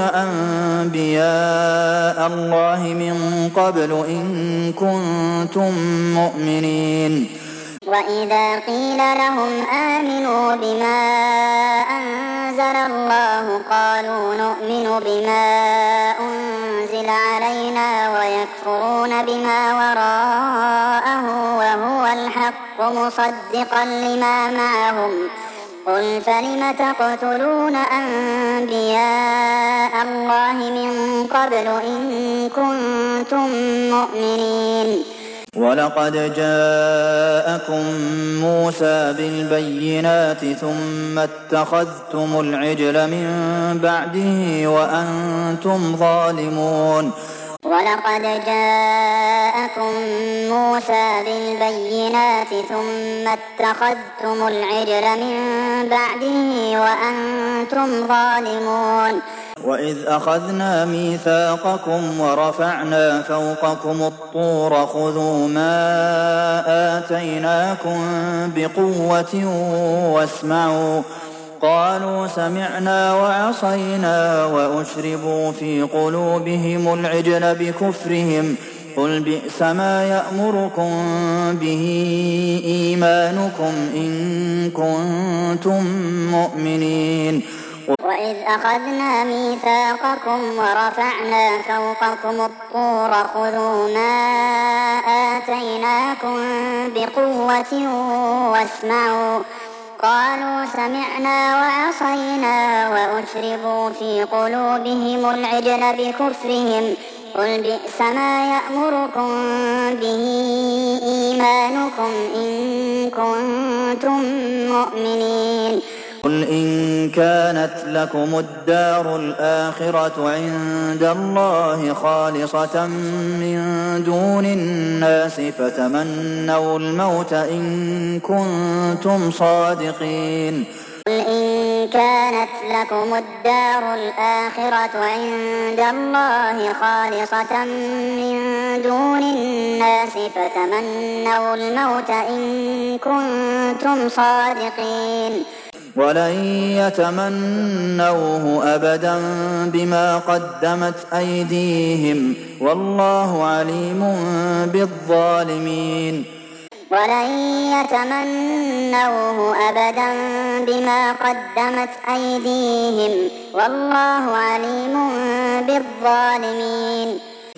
أَنبِيَاءَ اللَّهِ مِن قَبْلُ إِن كُنتُم مُّؤْمِنِينَ وَإِذَا قِيلَ لَهُمْ آمِنُوا بِمَا أَنزَلَ اللَّهُ قَالُوا نُؤْمِنُ بِمَا أُنزِلَ عَلَيْنَا وَيَكْفُرُونَ بِمَا وَرَاءَهُ وَهُوَ الْحَقُّ مُصَدِّقًا لِّمَا مَعَهُمْ ۗ قُلْ فَلِمَ تَقْتُلُونَ أَنبِيَاءَ اللَّهِ مِن قَبْلُ إِن كُنتُم مُّؤْمِنِينَ وَلَقَدْ جَاءَكُم مُّوسَىٰ بِالْبَيِّنَاتِ ثُمَّ اتَّخَذْتُمُ الْعِجْلَ مِن بَعْدِهِ وَأَنتُمْ ظَالِمُونَ وَلَقَدْ جَاءَكُم مُّوسَىٰ بِالْبَيِّنَاتِ ثُمَّ اتَّخَذْتُمُ الْعِجْلَ مِن بَعْدِهِ وَأَنتُمْ ظَالِمُونَ وَإِذْ أَخَذْنَا مِيثَاقَكُمْ وَرَفَعْنَا فَوْقَكُمُ الطُّورَ خُذُوا مَا آتَيْنَاكُم بِقُوَّةٍ وَاسْمَعُوا ۖ قَالُوا سَمِعْنَا وَعَصَيْنَا وَأُشْرِبُوا فِي قُلُوبِهِمُ الْعِجْلَ بِكُفْرِهِمْ ۚ قُلْ بِئْسَ مَا يَأْمُرُكُم بِهِ إِيمَانُكُمْ إِن كُنتُم مُّؤْمِنِينَ وَإِذْ أَخَذْنَا مِيثَاقَكُمْ وَرَفَعْنَا فَوْقَكُمُ الطُّورَ خُذُوا مَا آتَيْنَاكُم بِقُوَّةٍ وَاسْمَعُوا ۖ قَالُوا سَمِعْنَا وَعَصَيْنَا وَأُشْرِبُوا فِي قُلُوبِهِمُ الْعِجْلَ بِكُفْرِهِمْ ۚ قُلْ بِئْسَ مَا يَأْمُرُكُم بِهِ إِيمَانُكُمْ إِن كُنتُم مُّؤْمِنِينَ قُلْ إِن كَانَتْ لَكُمُ الدَّارُ الْآخِرَةُ عِندَ اللَّهِ خَالِصَةً مِّن دُونِ النَّاسِ فَتَمَنَّوُا الْمَوْتَ إِن كُنتُمْ صَادِقِينَ قُلْ إِن كَانَتْ لَكُمُ الدَّارُ الْآخِرَةُ عِندَ اللَّهِ خَالِصَةً مِّن دُونِ النَّاسِ فَتَمَنَّوُا الْمَوْتَ إِن كُنتُمْ صَادِقِينَ وَلَن يَتَمَنَّوْهُ أَبَدًا بِمَا قَدَّمَتْ أَيْدِيهِمْ ۗ وَاللَّهُ عَلِيمٌ بِالظَّالِمِينَ وَلَن يَتَمَنَّوْهُ أَبَدًا بِمَا قَدَّمَتْ أَيْدِيهِمْ ۗ وَاللَّهُ عَلِيمٌ بِالظَّالِمِينَ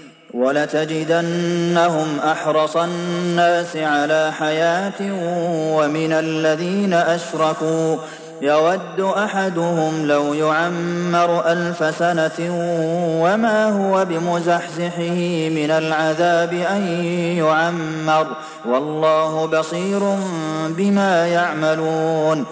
وَلَتَجِدَنَّهُمْ أَحْرَصَ النَّاسِ عَلَىٰ حَيَاةٍ وَمِنَ الَّذِينَ أَشْرَكُوا يَوَدُّ أَحَدُهُمْ لَوْ يُعَمَّرُ 1000 سَنَةٍ وَمَا هُوَ بِمُزَحْزِحِهِ مِنَ الْعَذَابِ أَن يُعَمَّرَ ۗ وَاللَّهُ بَصِيرٌ بِمَا يَعْمَلُونَ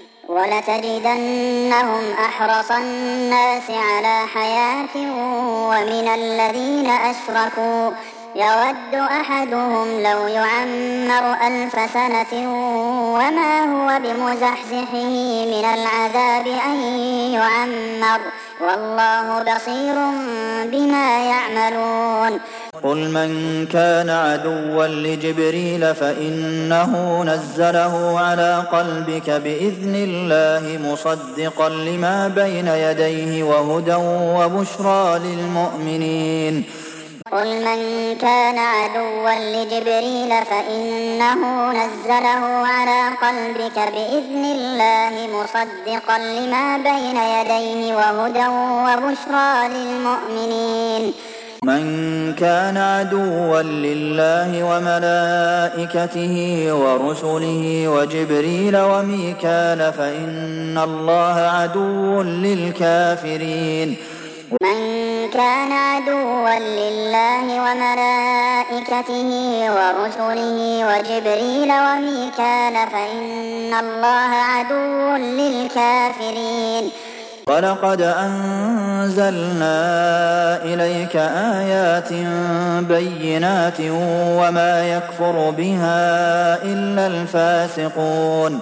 وَلَتَجِدَنَّهُمْ أَحْرَصَ النَّاسِ عَلَىٰ حَيَاةٍ وَمِنَ الَّذِينَ أَشْرَكُوا يَوَدُّ أَحَدُهُمْ لَوْ يُعَمَّرُ 1000 سَنَةٍ وَمَا هُوَ بِمُزَحْزِحِهِ مِنَ الْعَذَابِ أَن يُعَمَّرَ ۗ وَاللَّهُ بَصِيرٌ بِمَا يَعْمَلُونَ قُلْ مَن كَانَ عَدُوًّا لِّجِبْرِيلَ فَإِنَّهُ نَزَّلَهُ عَلَىٰ قَلْبِكَ بِإِذْنِ اللَّهِ مُصَدِّقًا لِّمَا بَيْنَ يَدَيْهِ وَهُدًى وَبُشْرَىٰ لِلْمُؤْمِنِينَ قُلْ مَن كَانَ عَدُوًّا لِّجِبْرِيلَ فَإِنَّهُ نَزَّلَهُ عَلَىٰ قَلْبِكَ بِإِذْنِ اللَّهِ مُصَدِّقًا لِّمَا بَيْنَ يَدَيْهِ وَهُدًى وَبُشْرَىٰ لِلْمُؤْمِنِينَ مَن كَانَ عَدُوًّا لِّلَّهِ وَمَلَائِكَتِهِ وَرُسُلِهِ وَجِبْرِيلَ وَمِيكَالَ فَإِنَّ اللَّهَ عَدُوٌّ لِّلْكَافِرِينَ مَن كَانَ عَدُوًّا لِّلَّهِ وَمَلَائِكَتِهِ وَرُسُلِهِ وَجِبْرِيلَ وَمِيكَالَ فَإِنَّ اللَّهَ عَدُوٌّ لِّلْكَافِرِينَ وَلَقَدْ أَنزَلْنَا إِلَيْكَ آيَاتٍ بَيِّنَاتٍ وَمَا يَكْفُرُ بِهَا إِلَّا الْفَاسِقُونَ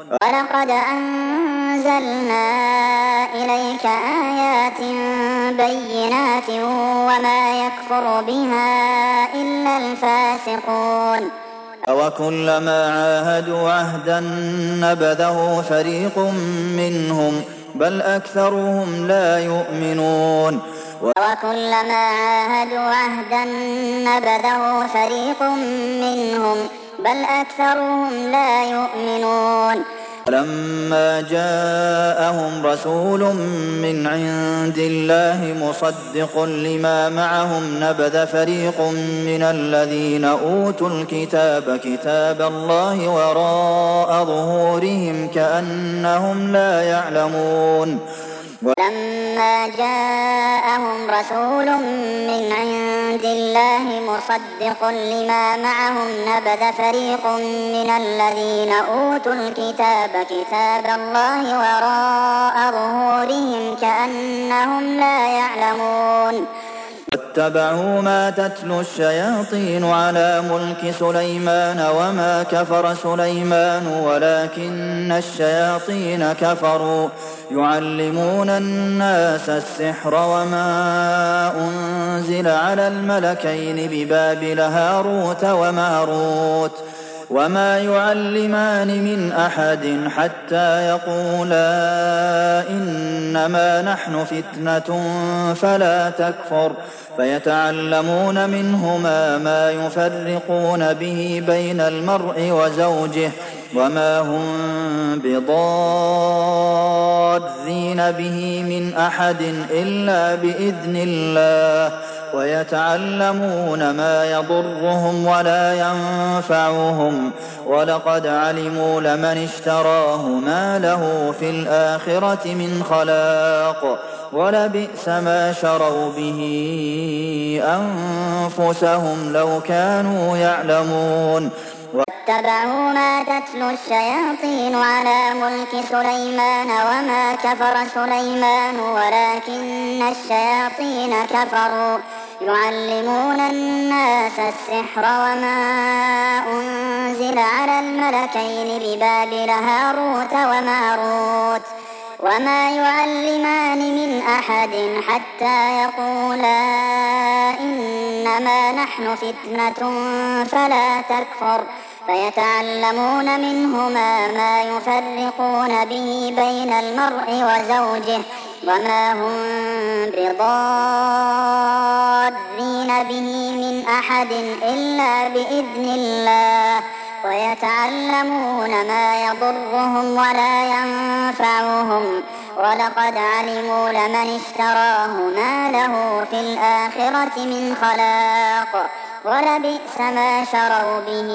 ولقد أنزلنا إليك آيات بينات وما يكفر بها إلا الفاسقون أوكلما عاهدوا عهدا نبذه فريق منهم بل أكثرهم لا يؤمنون وكلما عاهدوا عهدا نبذه فريق منهم بل أكثرهم لا يؤمنون فلما جاءهم رسول من عند الله مصدق لما معهم نبذ فريق من الذين أوتوا الكتاب كتاب الله وراء ظهورهم كأنهم لا يعلمون ولما جاءهم رسول من عند الله مصدق لما معهم نبذ فريق من الذين أوتوا الكتاب كتاب الله وراء ظهورهم كأنهم لا يعلمون واتبعوا ما تتلو الشياطين على ملك سليمان وما كفر سليمان ولكن الشياطين كفروا يعلمون الناس السحر وما أنزل على الملكين ببابل هاروت وماروت وما يعلمان من أحد حتى يقولا إنما نحن فتنة فلا تكفر فيتعلمون منهما ما يفرقون به بين المرء وزوجه وما هم بضارين به من أحد إلا بإذن الله ويتعلمون ما يضرهم ولا ينفعهم ولقد علموا لمن اشتراه ما له في الآخرة من خلاق ولبئس ما شروا به أنفسهم لو كانوا يعلمون واتبعوا ما تتلو الشياطين على ملك سليمان وما كفر سليمان ولكن الشياطين كفروا يعلمون الناس السحر وما أنزل على الملكين ببابل هاروت وماروت وما يعلمان من أحد حتى يقولا إنما نحن فتنة فلا تكفر فيتعلمون منهما ما يفرقون به بين المرء وزوجه وما هم بضارين به من أحد إلا بإذن الله ويتعلمون ما يضرهم ولا ينفعهم ولقد علموا لمن اشتراه ما له في الآخرة من خلاق ولبئس ما شروا به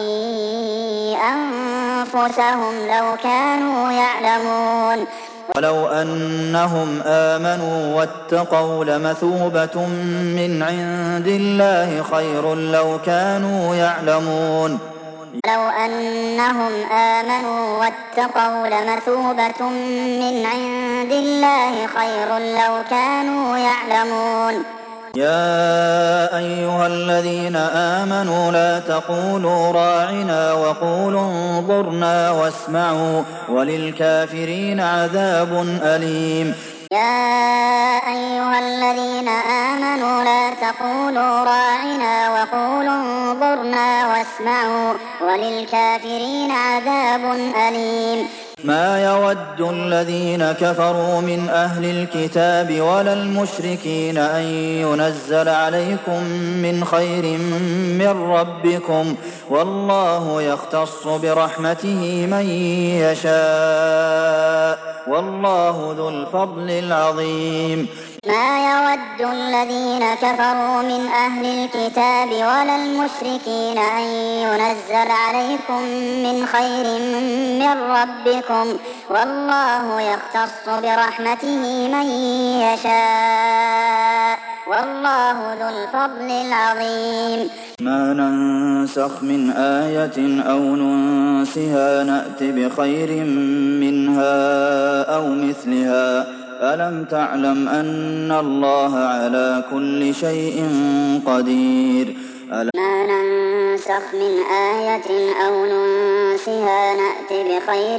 أنفسهم لو كانوا يعلمون ولو أنهم آمنوا واتقوا لمثوبة من عند الله خير لو كانوا يعلمون لو أنهم آمنوا واتقوا لمثوبة من عند الله خير لو كانوا يعلمون يا أيها الذين آمنوا لا تقولوا راعنا وقولوا انظرنا واسمعوا وللكافرين عذاب أليم يا أيها الذين آمنوا لا تقولوا راعنا وقولوا انظرنا واسمعوا وللكافرين عذاب أليم ما يود الذين كفروا من أهل الكتاب ولا المشركين أن ينزل عليكم من خير من ربكم والله يختص برحمته من يشاء والله ذو الفضل العظيم ما يود الذين كفروا من أهل الكتاب ولا المشركين أن ينزل عليكم من خير من ربكم والله يختص برحمته من يشاء والله ذو الفضل العظيم ما ننسخ من آية أو ننسها نأت بخير منها أو مثلها ألم تعلم أن الله على كل شيء قدير ما ننسخ من آية أو ننسها نأت بخير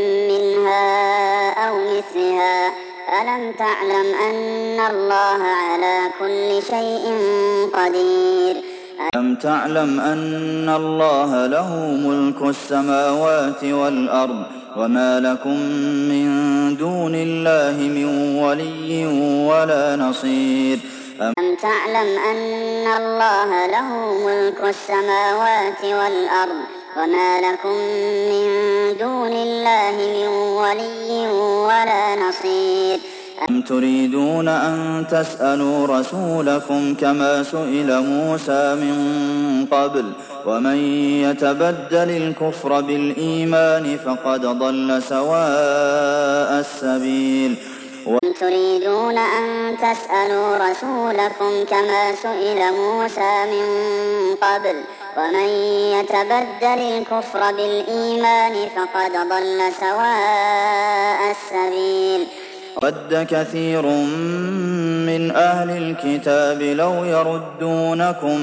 منها أو مثلها ألم تعلم أن الله على كل شيء قدير ألم تعلم أن الله له ملك السماوات والأرض وما لكم من دون الله من ولي ولا نصير ألم تعلم أن الله له ملك السماوات والأرض وما لكم من دون الله من ولي ولا نصير أم تريدون أن تسألوا رسولكم كما سئل موسى من قبل ومن يتبدل الكفر بالإيمان فقد ضل سواء السبيل أم تريدون أن تسألوا رسولكم كما سئل موسى من قبل ومن يتبدل الكفر بالإيمان فقد ضل سواء السبيل ود كثير من أهل الكتاب لو يردونكم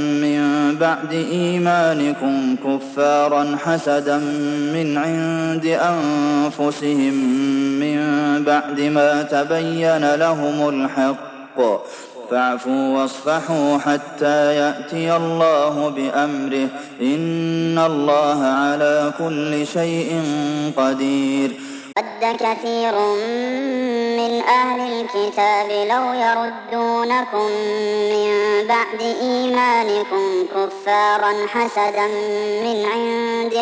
من بعد إيمانكم كفارا حسدا من عند أنفسهم من بعد ما تبين لهم الحق فاعفوا واصفحوا حتى يأتي الله بأمره إن الله على كل شيء قدير ود كثير من أهل الكتاب لو يردونكم من بعد إيمانكم كفارا حسدا من عند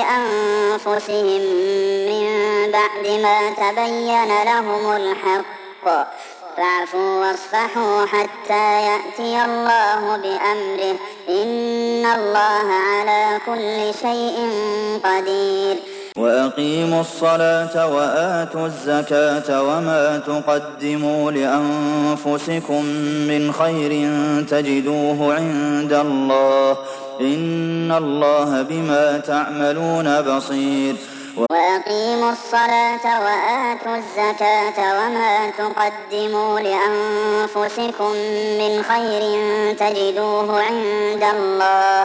أنفسهم من بعد ما تبين لهم الحق فاعفوا واصفحوا حتى يأتي الله بأمره إن الله على كل شيء قدير وأقيموا الصلاة وآتوا الزكاة وما تقدموا لأنفسكم من خير تجدوه عند الله إن الله بما تعملون بصير وأقيموا الصلاة وآتوا الزكاة وما تقدموا لأنفسكم من خير تجدوه عند الله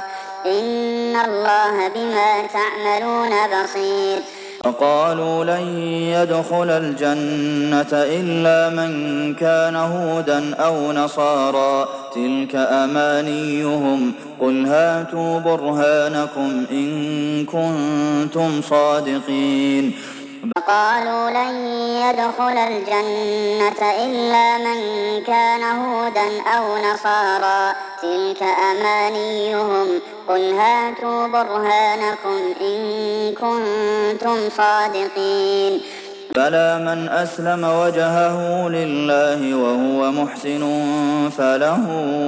إن الله بما تعملون بصير وقالوا لن يدخل الجنة إلا من كان هودا أو نصارى تلك أمانيهم قل هاتوا برهانكم إن كنتم صادقين وقالوا لن يدخل الجنة إلا من كان هودا أو نصارى تلك أمانيهم قل هاتوا برهانكم إن كنتم صادقين بلى من أسلم وجهه لله وهو محسن فله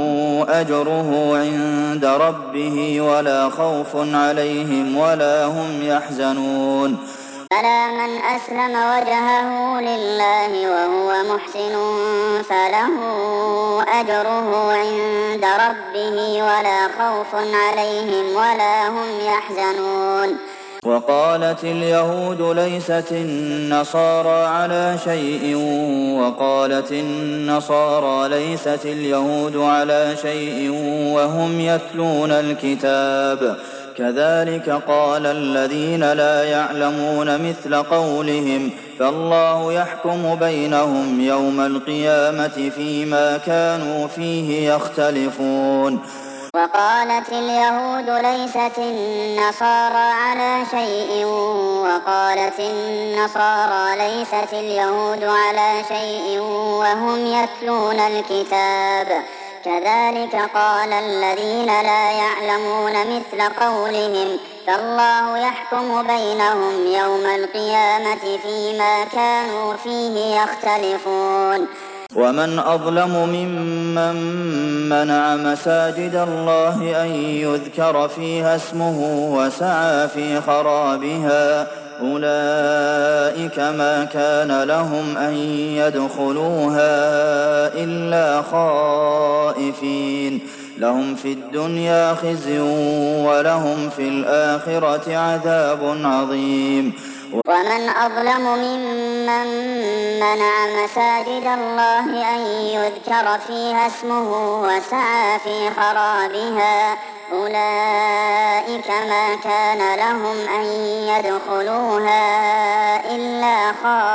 أجره عند ربه ولا خوف عليهم ولا هم يحزنون بلى من أسلم وجهه لله وهو محسن فله أجره عند ربه ولا خوف عليهم ولا هم يحزنون وقالت اليهود ليست النصارى على شيء وقالت النصارى ليست اليهود على شيء وهم يتلون الكتاب كذلك قال الذين لا يعلمون مثل قولهم فالله يحكم بينهم يوم القيامة فيما كانوا فيه يختلفون وقالت اليهود ليست النصارى على شيء وقالت النصارى ليست اليهود على شيء وهم يتلون الكتاب كذلك قال الذين لا يعلمون مثل قولهم فالله يحكم بينهم يوم القيامة فيما كانوا فيه يختلفون ومن أظلم ممن منع مساجد الله أن يذكر فيها اسمه وسعى في خرابها أولئك ما كان لهم أن يدخلوها إلا خائفين لهم في الدنيا خزي ولهم في الآخرة عذاب عظيم ومن أظلم ممن منع مساجد الله أن يذكر فيها اسمه وسعى في خرابها أولئك ما كان لهم أن يدخلوها إلا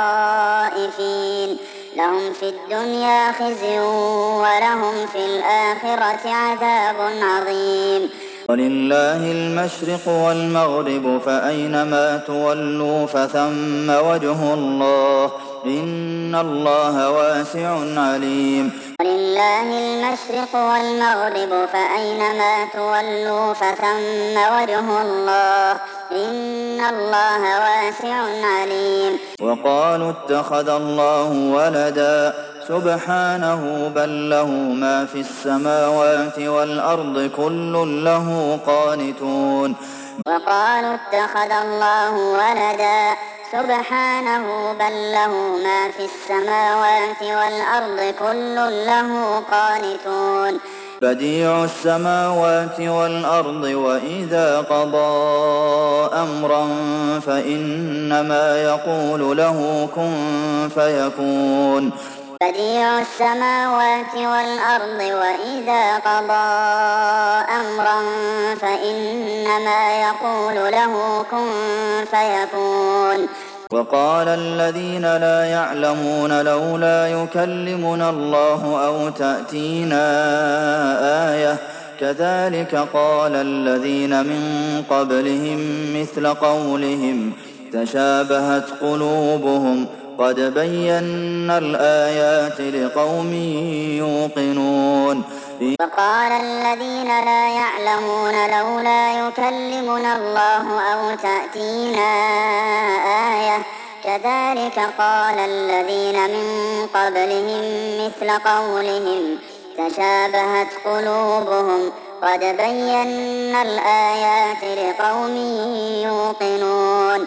خائفين لهم في الدنيا خزي ولهم في الآخرة عذاب عظيم ولله المشرق والمغرب فأينما تولوا فثم وجه الله إن الله واسع عليم ولله المشرق والمغرب فأينما تولوا فثم وجه الله إن الله واسع عليم وقالوا اتخذ الله ولدا سبحانه بل له ما في السماوات والأرض كل له قانتون وقالوا اتخذ الله ولدا سبحانه بل له ما في السماوات والأرض كل له قانتون بديع السماوات والأرض وإذا قضى أمرا فإنما يقول له كن فيكون بديع السماوات والأرض وإذا قضى أمرا فإنما يقول له كن فيكون وقال الذين لا يعلمون لولا يكلمنا الله أو تأتينا آية كذلك قال الذين من قبلهم مثل قولهم تشابهت قلوبهم قد بينا الآيات لقوم يوقنون وقال الذين لا يعلمون لولا يكلمنا الله أو تأتينا آية كذلك قال الذين من قبلهم مثل قولهم تشابهت قلوبهم قد بينا الآيات لقوم يوقنون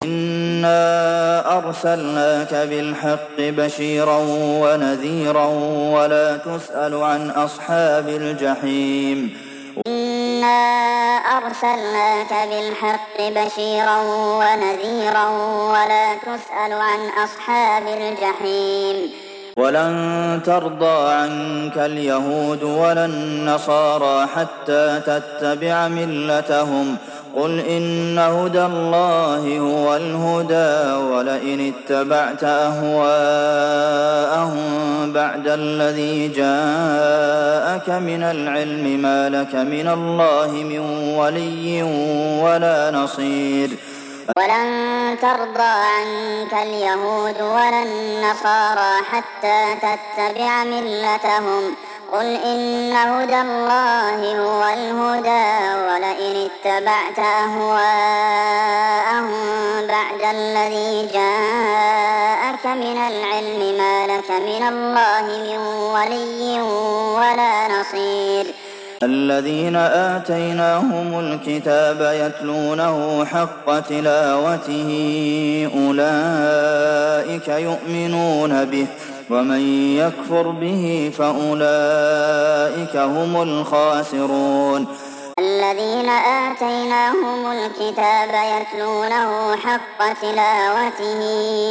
إنا أرسلناك بالحق بشيرا ونذيرا ولا تسأل عن أصحاب الجحيم إنا أرسلناك بالحق بشيرا ونذيرا ولا تسأل عن أصحاب الجحيم ولن ترضى عنك اليهود ولا النصارى حتى تتبع ملتهم قل إن هدى الله هو الهدى ولئن اتبعت أهواءهم بعد الذي جاءك من العلم ما لك من الله من ولي ولا نصير ولن ترضى عنك اليهود ولا النصارى حتى تتبع ملتهم قل إن هدى الله هو الهدى ولئن اتبعت أهواءهم بعد الذي جاءك من العلم ما لك من الله من ولي ولا نصير الذين آتيناهم الكتاب يتلونه حق تلاوته أولئك يؤمنون به ومن يكفر به فأولئك هم الخاسرون الذين آتيناهم الكتاب يتلونه حق تلاوته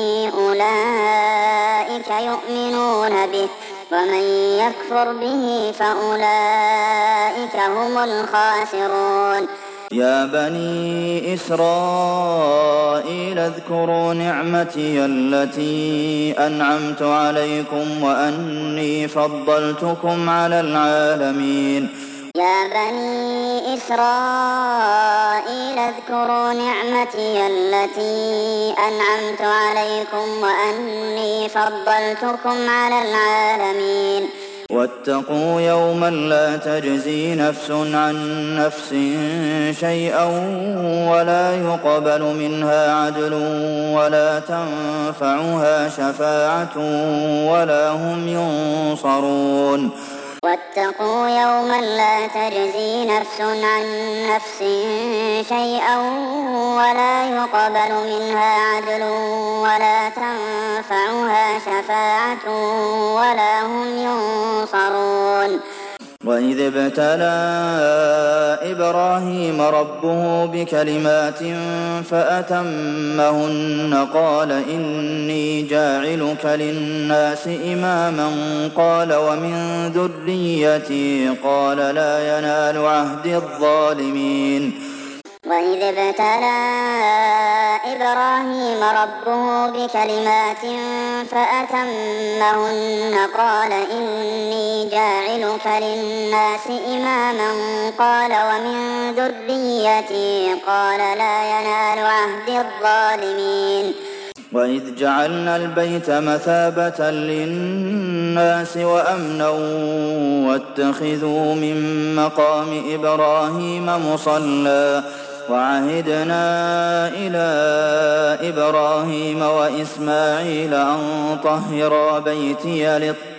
أولئك يؤمنون به ومن يكفر به فأولئك هم الخاسرون يا بني إسرائيل اذكروا نعمتي التي أنعمت عليكم وأني فضلتكم على العالمين يا بني إسرائيل اذكروا نعمتي التي أنعمت عليكم وأني فضلتكم على العالمين واتقوا يوما لا تجزي نفس عن نفس شيئا ولا يقبل منها عدل ولا تنفعها شفاعة ولا هم ينصرون واتقوا يوما لا تجزي نفس عن نفس شيئا ولا يقبل منها عدل ولا تنفعها شفاعة ولا هم ينصرون وإذ ابتلى إبراهيم ربه بكلمات فأتمهن قال إني جاعلك للناس إماما قال ومن ذريتي قال لا ينال عهد الظالمين وإذ ابتلى إبراهيم ربه بكلمات فأتمهن قال إني جاعلك للناس إماما قال ومن ذريتي قال لا ينال عهد الظالمين وإذ جعلنا البيت مثابة للناس وأمنا واتخذوا من مقام إبراهيم مصلى وعهدنا إلى إبراهيم وإسماعيل أن طهرا بيتي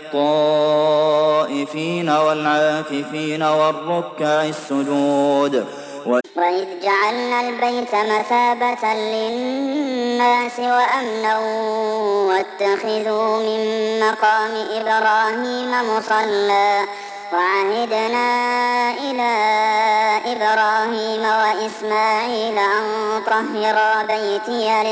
للطائفين والعاكفين والركع السجود وإذ جعلنا البيت مثابة للناس وأمنا واتخذوا من مقام إبراهيم مصلى وعهدنا إلى إبراهيم وإسماعيل أن طهرا بيتي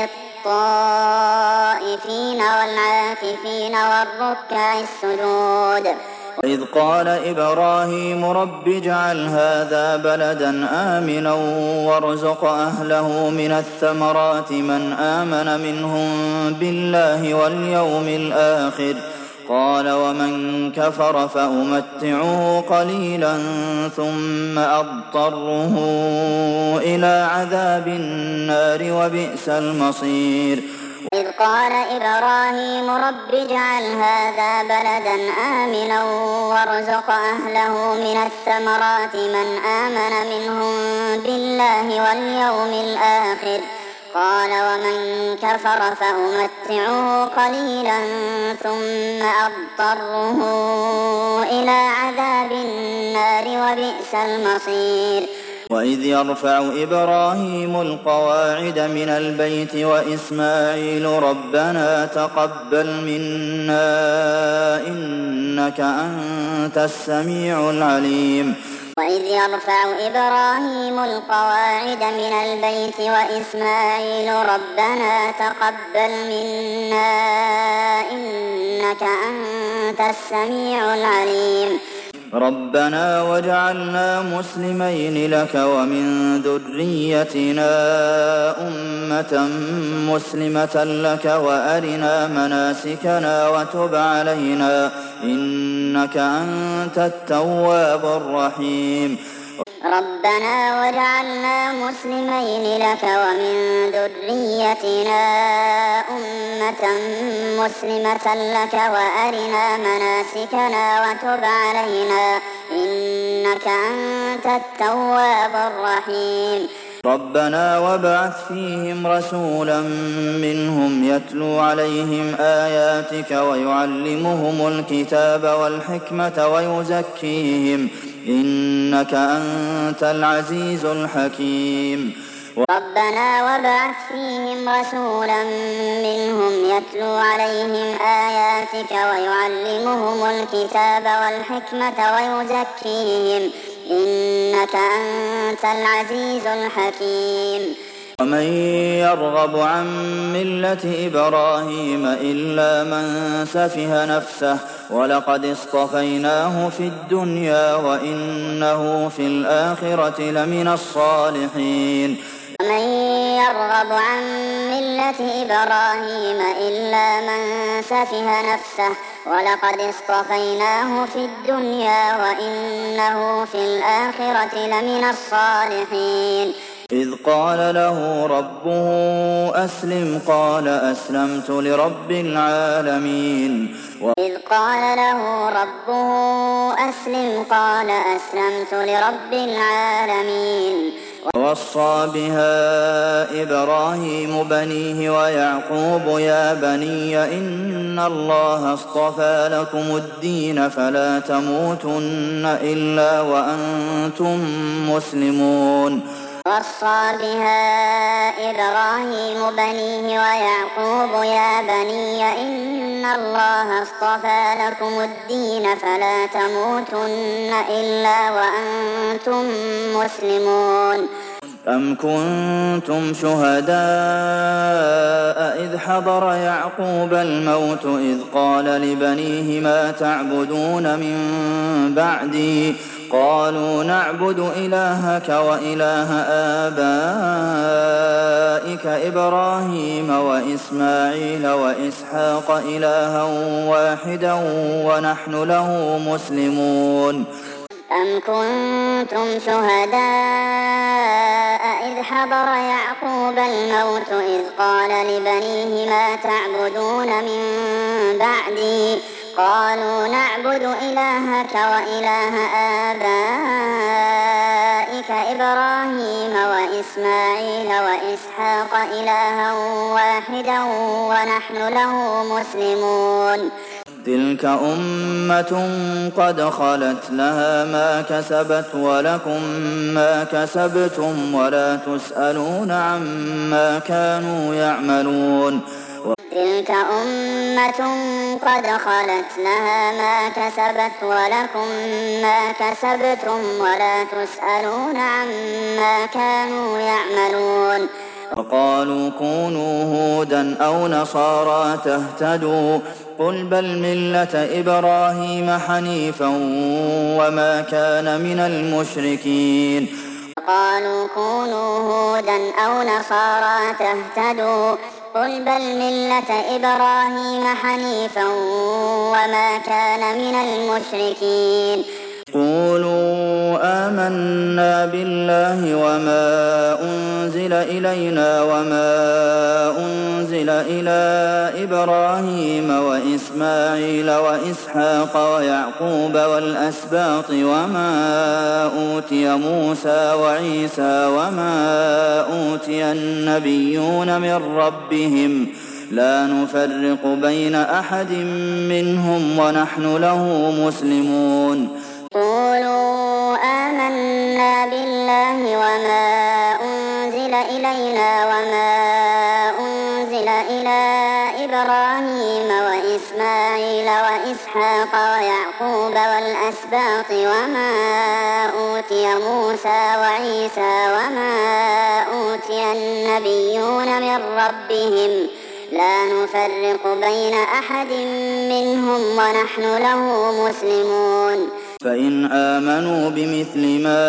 للطائفين والعاكفين والركع السجود وإذ قال إبراهيم رب اجعل هذا بلدا آمنا وارزق أهله من الثمرات من آمن منهم بالله واليوم الآخر قال ومن كفر فأمتعه قليلا ثم أضطره إلى عذاب النار وبئس المصير إذ قال إبراهيم رب اجعل هذا بلدا آمنا وارزق أهله من الثمرات من آمن منهم بالله واليوم الآخر قال ومن كفر فأمتعه قليلا ثم أضطره إلى عذاب النار وبئس المصير وإذ يرفع إبراهيم القواعد من البيت وإسماعيل ربنا تقبل منا إنك أنت السميع العليم وإذ يرفع إبراهيم القواعد من البيت وإسماعيل ربنا تقبل منا إنك أنت السميع العليم ربنا واجعلنا مسلمين لك ومن ذريتنا أمة مسلمة لك وأرنا مناسكنا وتب علينا إنك أنت التواب الرحيم ربنا واجعلنا مسلمين لك ومن ذريتنا أمة مسلمة لك وأرنا مناسكنا وتب علينا إنك أنت التواب الرحيم ربنا وابعث فيهم رسولا منهم يتلو عليهم آياتك ويعلمهم الكتاب والحكمة ويزكيهم إنك أنت العزيز الحكيم ربنا وابعث فيهم رسولا منهم يتلو عليهم آياتك ويعلمهم الكتاب والحكمة ويزكيهم إنك أنت العزيز الحكيم ومن يرغب عن ملة إبراهيم إلا من سفه نفسه ولقد اصطفيناه في الدنيا وإنه في الآخرة لمن الصالحين ومن يرغب عن ملة إبراهيم إلا من سفه نفسه ولقد اصطفيناه في الدنيا وإنه في الآخرة لمن الصالحين إذ قال له ربه أسلم قال أسلمت لرب العالمين إذ قال له ربه أسلم قال أسلمت لرب العالمين ووصى بها إبراهيم بنيه ويعقوب يا بني إن الله اصطفى لكم الدين فلا تموتن إلا وأنتم مسلمون وصى بها إبراهيم بنيه ويعقوب يا بني إن الله اصطفى لكم الدين فلا تموتن إلا وأنتم مسلمون أم كنتم شهداء إذ حضر يعقوب الموت إذ قال لبنيه ما تعبدون من بعدي قالوا نعبد إلهك وإله آبائك إبراهيم وإسماعيل وإسحاق إلها واحدا ونحن له مسلمون أم كنتم شهداء إذ حضر يعقوب الموت إذ قال لبنيه ما تعبدون من بعدي قالوا نعبد إلهك وإله آبائك إبراهيم وإسماعيل وإسحاق إلها واحدا ونحن له مسلمون تلك أمة قد خلت لها ما كسبت ولكم ما كسبتم ولا تسألون عما كانوا يعملون تلك أمة قد خلت لها ما كسبت ولكم ما كسبتم ولا تسألون عما كانوا يعملون وقالوا كونوا هودا أو نصارى تهتدوا قل بل ملة إبراهيم حنيفا وما كان من المشركين وقالوا كونوا هودا أو نصارى تهتدوا قل بل ملة إبراهيم حنيفا وما كان من المشركين قولوا آمنا بالله وما أنزل إلينا وما أنزل إلى إبراهيم وإسماعيل وإسحاق ويعقوب والأسباط وما أوتي موسى وعيسى وما أوتي النبيون من ربهم لا نفرق بين أحد منهم ونحن له مسلمون قولوا آمنا بالله وما أنزل إلينا وما أنزل إلى إبراهيم وإسماعيل وإسحاق ويعقوب والأسباط وما أوتي موسى وعيسى وما أوتي النبيون من ربهم لا نفرق بين أحد منهم ونحن له مسلمون فإن آمنوا بمثل ما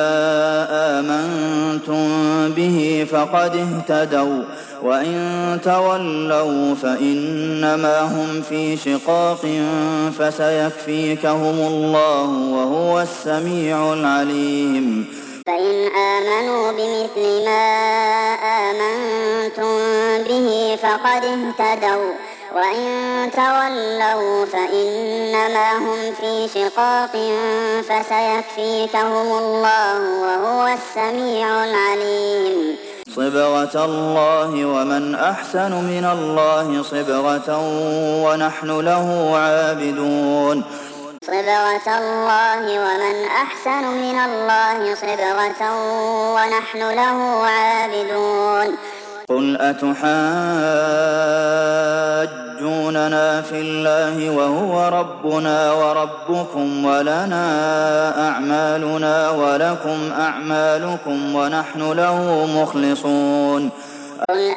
آمنتم به فقد اهتدوا وإن تولوا فإنما هم في شقاق فسيكفيكهم الله وهو السميع العليم فإن آمنوا بمثل ما آمنتم به فقد اهتدوا وإن تولوا فإنما هم في شقاق فسيكفيكهم الله وهو السميع العليم صبغة الله ومن أحسن من الله صبغة ونحن له عابدون صبغة الله ومن أحسن من الله صبغة ونحن له عابدون قل أتحاجوننا في الله وهو ربنا وربكم ولنا أعمالنا ولكم أعمالكم ونحن له مخلصون قل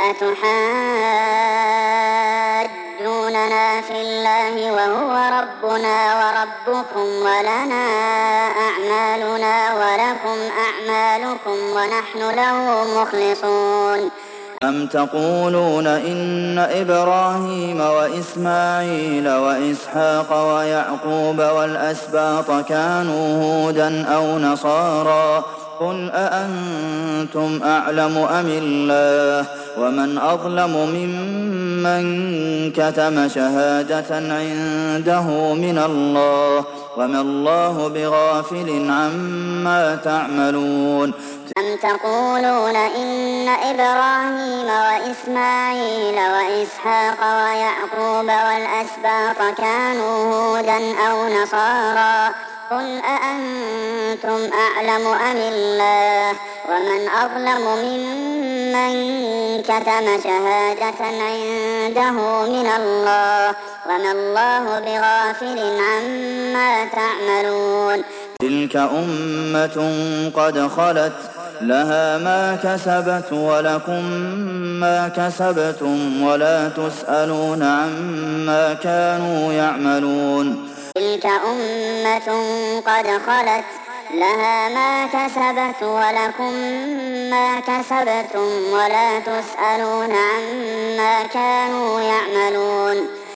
أتحاجوننا في الله وهو ربنا وربكم ولنا أعمالنا ولكم أعمالكم ونحن له مخلصون أم تقولون إن إبراهيم وإسماعيل وإسحاق ويعقوب والأسباط كانوا هودا أو نصارى قل أأنتم أعلم أم الله ومن أظلم ممن كتم شهادة عنده من الله وما الله بغافل عما تعملون أم تقولون إن إبراهيم وإسماعيل وإسحاق ويعقوب والأسباط كانوا هودا أو نصارى قل أأنتم أعلم أم الله ومن أظلم ممن كتم شهادة عنده من الله وما الله بغافل عما تعملون تلك أمة قد خلت لها ما كسبت ولكم ما كسبتم ولا تسألون عما كانوا يعملون تلك أمة قد خلت لها ما كسبت ولكم ما كسبتم ولا تسألون عما كانوا يعملون